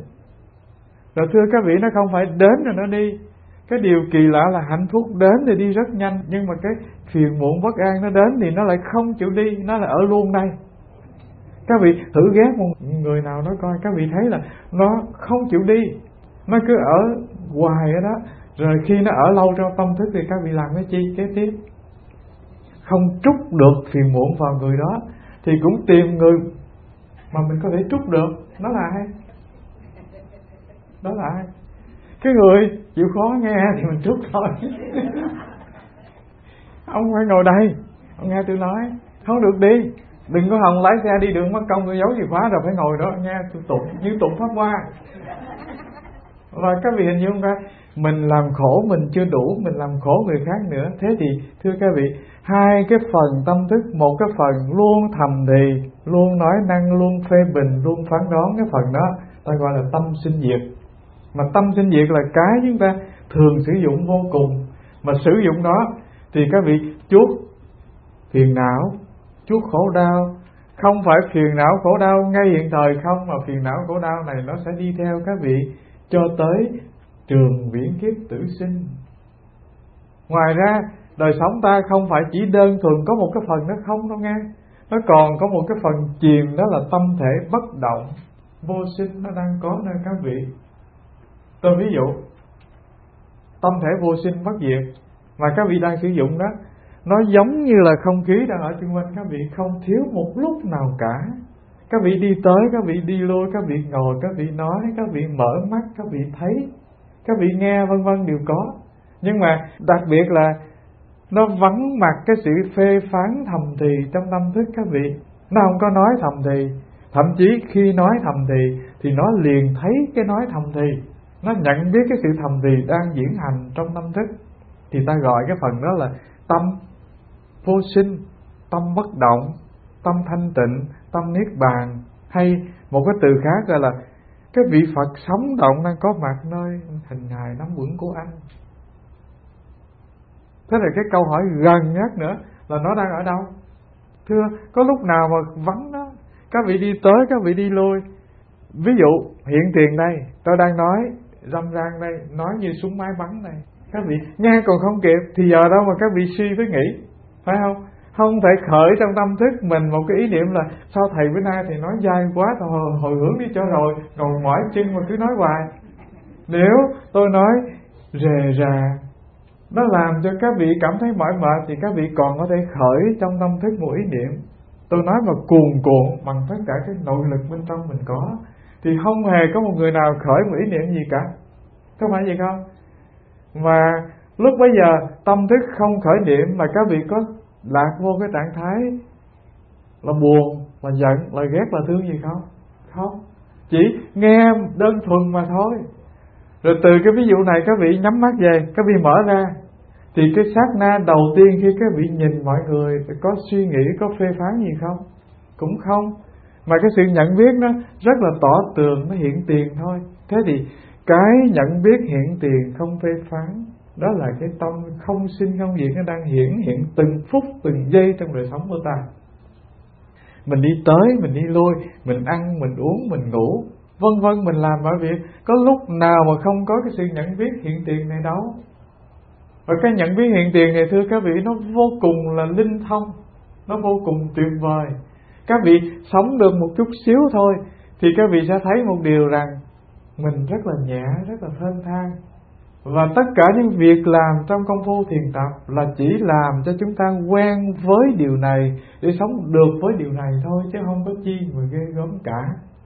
Rồi thưa các vị, nó không phải đến rồi nó đi. Cái điều kỳ lạ là hạnh phúc đến thì đi rất nhanh, nhưng mà cái phiền muộn bất an nó đến thì nó lại không chịu đi, nó là ở luôn đây. Các vị thử ghét một người nào nó coi, các vị thấy là nó không chịu đi, nó cứ ở hoài ở đó. Rồi khi nó ở lâu trong tâm thức thì các vị làm cái chi kế tiếp? Không trút được phiền muộn vào người đó, thì cũng tìm người mà mình có thể trút được. Đó là ai? Đó là ai? Cái người chịu khó nghe thì mình trút thôi. Ông phải ngồi đây, ông nghe tôi nói, không được đi. Đừng có hòng lái xe đi đường mất công tôi giấu chìa khóa rồi phải ngồi đó nghe tôi tụng như tụng pháp hoa. Và các vị hình như không ra, mình làm khổ mình chưa đủ, mình làm khổ người khác nữa. Thế thì thưa các vị, hai cái phần tâm thức, một cái phần luôn thầm thì, luôn nói năng, luôn phê bình, luôn phán đoán, cái phần đó ta gọi là tâm sinh diệt. Mà tâm sinh diệt là cái chúng ta thường sử dụng vô cùng. Mà sử dụng đó thì các vị chuốc phiền não, chuốc khổ đau. Không phải phiền não khổ đau ngay hiện thời không, mà phiền não khổ đau này nó sẽ đi theo các vị cho tới trường viễn kiếp tử sinh. Ngoài ra đời sống ta không phải chỉ đơn thuần có một cái phần nó không đâu nghe, nó còn có một cái phần chìm, đó là tâm thể bất động vô sinh nó đang có nơi các vị. Tôi ví dụ tâm thể vô sinh bất diệt mà các vị đang sử dụng đó, nó giống như là không khí đang ở chung quanh các vị, không thiếu một lúc nào cả. Các vị đi tới, các vị đi lui, các vị ngồi, các vị nói, các vị mở mắt, các vị thấy, các vị nghe, vân vân đều có. Nhưng mà đặc biệt là nó vắng mặt cái sự phê phán thầm thì trong tâm thức các vị. Nó không có nói thầm thì, thậm chí khi nói thầm thì thì nó liền thấy cái nói thầm thì, nó nhận biết cái sự thầm thì đang diễn hành trong tâm thức. Thì ta gọi cái phần đó là tâm vô sinh, tâm bất động, tâm thanh tịnh, tâm niết bàn. Hay một cái từ khác gọi là cái vị Phật sống động đang có mặt nơi hình hài nắm vững của anh. Thế là cái câu hỏi gần nhất nữa là nó đang ở đâu? Thưa, có lúc nào mà vắng đó? Các vị đi tới, các vị đi lui. Ví dụ hiện tiền đây, tôi đang nói râm ran đây, nói như súng máy bắn đây. Các vị nghe còn không kịp thì giờ đâu mà các vị suy với nghĩ, phải không? Không thể khởi trong tâm thức mình một cái ý niệm là sao thầy bữa nay thì nói dai quá, tôi hồi, hồi hướng đi cho rồi, ngồi mỏi chân mà cứ nói hoài. Nếu tôi nói rề rà, nó làm cho các vị cảm thấy mỏi mệt, thì các vị còn có thể khởi trong tâm thức một ý niệm. Tôi nói mà cuồn cuộn bằng tất cả cái nội lực bên trong mình có, thì không hề có một người nào khởi một ý niệm gì cả. Có phải vậy không? Mà lúc bấy giờ tâm thức không khởi niệm mà các vị có lạc vô cái trạng thái là buồn, là giận, là ghét, là thương gì không? Không. Chỉ nghe đơn thuần mà thôi. Rồi từ cái ví dụ này các vị nhắm mắt về, các vị mở ra, thì cái sát na đầu tiên khi các vị nhìn mọi người có suy nghĩ, có phê phán gì không? Cũng không. Mà cái sự nhận biết nó rất là tỏ tường, nó hiện tiền thôi. Thế thì cái nhận biết hiện tiền không phê phán, đó là cái tâm không sinh không diệt, nó đang hiển hiện từng phút từng giây trong đời sống của ta. Mình đi tới, mình đi lui, mình ăn, mình uống, mình ngủ, vân vân, mình làm mọi việc, có lúc nào mà không có cái sự nhận biết hiện tiền này đâu. Và cái nhận biết hiện tiền này thưa các vị, nó vô cùng là linh thông, nó vô cùng tuyệt vời. Các vị sống được một chút xíu thôi thì các vị sẽ thấy một điều rằng mình rất là nhẹ, rất là thênh thang. Và tất cả những việc làm trong công phu thiền tập là chỉ làm cho chúng ta quen với điều này để sống được với điều này thôi, chứ không có chi mà ghê gớm cả.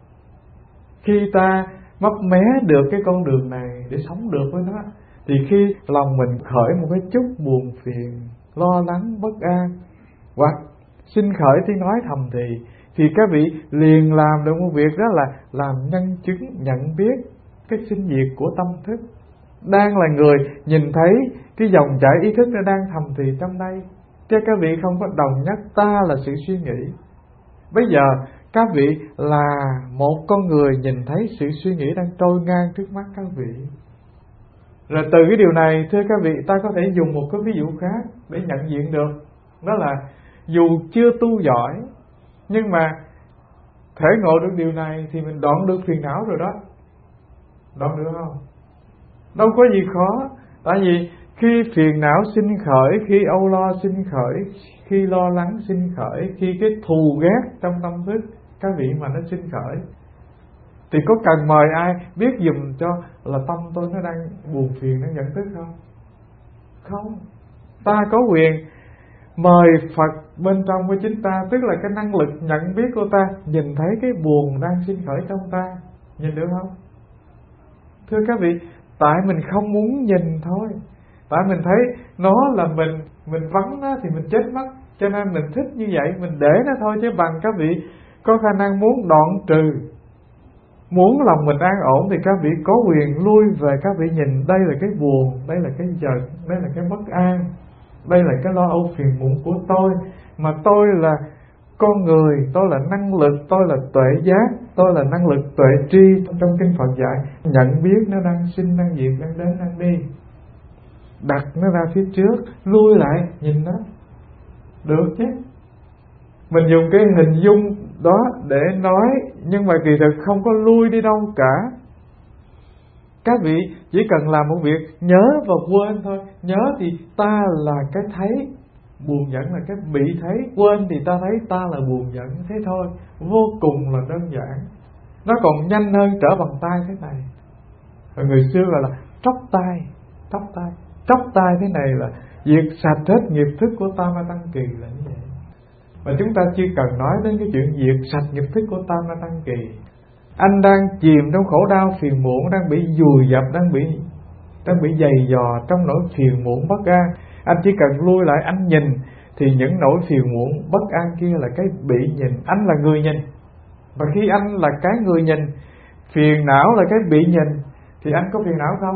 Khi ta mấp mé được cái con đường này để sống được với nó, thì khi lòng mình khởi một cái chút buồn phiền, lo lắng, bất an, hoặc sinh khởi tiếng nói thầm thì, thì các vị liền làm được một việc đó là làm nhân chứng nhận biết cái sinh diệt của tâm thức. Đang là người nhìn thấy cái dòng chảy ý thức nó đang thầm thì trong đây, chứ các vị không có đồng nhất ta là sự suy nghĩ. Bây giờ các vị là một con người nhìn thấy sự suy nghĩ đang trôi ngang trước mắt các vị. Rồi từ cái điều này thưa các vị, ta có thể dùng một cái ví dụ khác để nhận diện được. Đó là dù chưa tu giỏi, nhưng mà thể ngộ được điều này thì mình đoạn được phiền não rồi đó. Đoạn được không? Đâu có gì khó. Tại vì khi phiền não sinh khởi, khi âu lo sinh khởi, khi lo lắng sinh khởi, khi cái thù ghét trong tâm thức các vị mà nó sinh khởi, thì có cần mời ai biết dùm cho là tâm tôi nó đang buồn phiền, nó giận tức không? Không. Ta có quyền mời Phật bên trong của chính ta, tức là cái năng lực nhận biết của ta, nhìn thấy cái buồn đang sinh khởi trong ta. Nhìn được không? Thưa các vị, tại mình không muốn nhìn thôi. Tại mình thấy nó là mình, mình vắng nó thì mình chết mất, cho nên mình thích như vậy, mình để nó thôi. Chứ bằng các vị có khả năng muốn đoạn trừ, muốn lòng mình an ổn, thì các vị có quyền lui về, các vị nhìn đây là cái buồn, đây là cái giận, đây là cái bất an, đây là cái lo âu phiền muộn của tôi. Mà tôi là con người, tôi là năng lực, tôi là tuệ giác, tôi là năng lực tuệ tri. Trong kinh Phật dạy nhận biết nó đang sinh, đang diệt, đang đến, đang đi. Đặt nó ra phía trước, lui lại nhìn nó, Được chứ. Mình dùng cái hình dung đó để nói, nhưng mà kỳ thực không có lui đi đâu cả. Các vị chỉ cần làm một việc nhớ và quên thôi. Nhớ thì ta là cái thấy, buồn giận là cái bị thấy, quên thì ta thấy ta là buồn giận, thế thôi. Vô cùng là đơn giản. Nó còn nhanh hơn trở bằng tay thế này. Và người xưa gọi là tróc tay. Tróc tay Tróc tay thế này là diệt sạch hết nghiệp thức của tam ma tăng kỳ là như vậy. Và chúng ta chưa cần nói đến cái chuyện diệt sạch nghiệp thức của tam ma tăng kỳ. Anh đang chìm trong khổ đau phiền muộn, đang bị vùi dập, đang bị đang bị dày dò trong nỗi phiền muộn bất an. Anh chỉ cần lui lại anh nhìn thì những nỗi phiền muộn bất an kia là cái bị nhìn. Anh là người nhìn. Và khi anh là cái người nhìn, phiền não là cái bị nhìn, thì anh có phiền não không?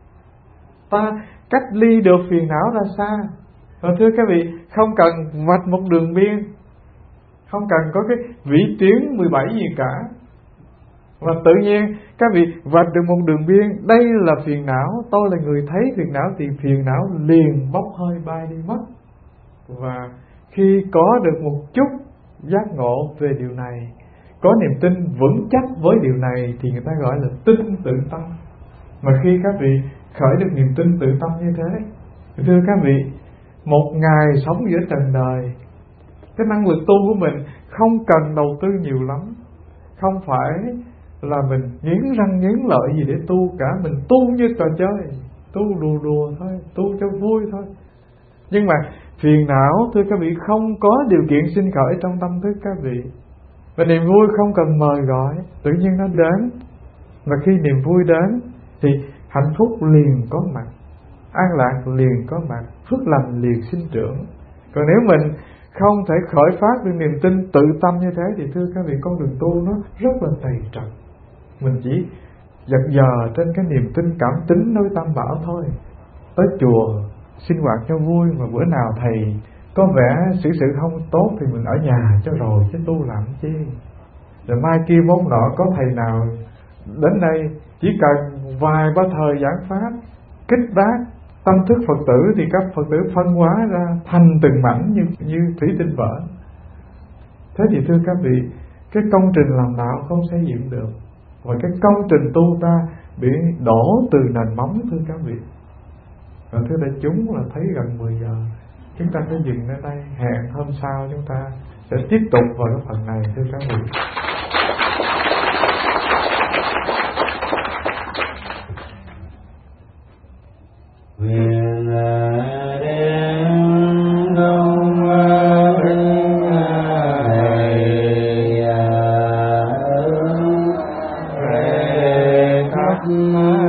Ta cách ly được phiền não ra xa. Và thưa các vị, không cần vạch một đường biên, không cần có cái vĩ tuyến mười bảy gì cả. Và tự nhiên các vị vạch được một đường biên, đây là phiền não, tôi là người thấy phiền não, thì phiền não liền bốc hơi bay đi mất. Và khi có được một chút giác ngộ về điều này, có niềm tin vững chắc với điều này, thì người ta gọi là tin tự tâm. Mà khi các vị khởi được niềm tin tự tâm như thế, thưa các vị, một ngày sống giữa trần đời, cái năng lực tu của mình không cần đầu tư nhiều lắm. Không phải là mình nghiến răng nghiến lợi gì để tu cả. Mình tu như trò chơi, tu đùa đùa thôi, tu cho vui thôi. Nhưng mà phiền não, thưa các vị, không có điều kiện sinh khởi trong tâm thức các vị. Và niềm vui không cần mời gọi, tự nhiên nó đến. Và khi niềm vui đến thì hạnh phúc liền có mặt, an lạc liền có mặt, phước lành liền sinh trưởng. Còn nếu mình không thể khởi phát được niềm tin tự tâm như thế, thì thưa các vị, con đường tu nó rất là tày trật. Mình chỉ giật giờ trên cái niềm tin cảm tính đối tam bảo thôi. Tới chùa sinh hoạt cho vui, mà bữa nào thầy có vẻ xử sự không tốt thì mình ở nhà cho rồi, chứ tu làm chi. Rồi mai kia mốt nọ có thầy nào đến đây chỉ cần vài ba thời giảng pháp kích bác tâm thức Phật tử, thì các Phật tử phân hóa ra thành từng mảnh như như thủy tinh vỡ. Thế thì thưa các vị, cái công trình làm đạo không xây dựng được, và cái công trình tu ta bị đổ từ nền móng, thưa các vị. Và thưa đại chúng, là thấy gần mười giờ, chúng ta sẽ dừng ở đây. Hẹn hôm sau chúng ta sẽ tiếp tục vào cái phần này, thưa các vị. Nguyện đem công đức này khắp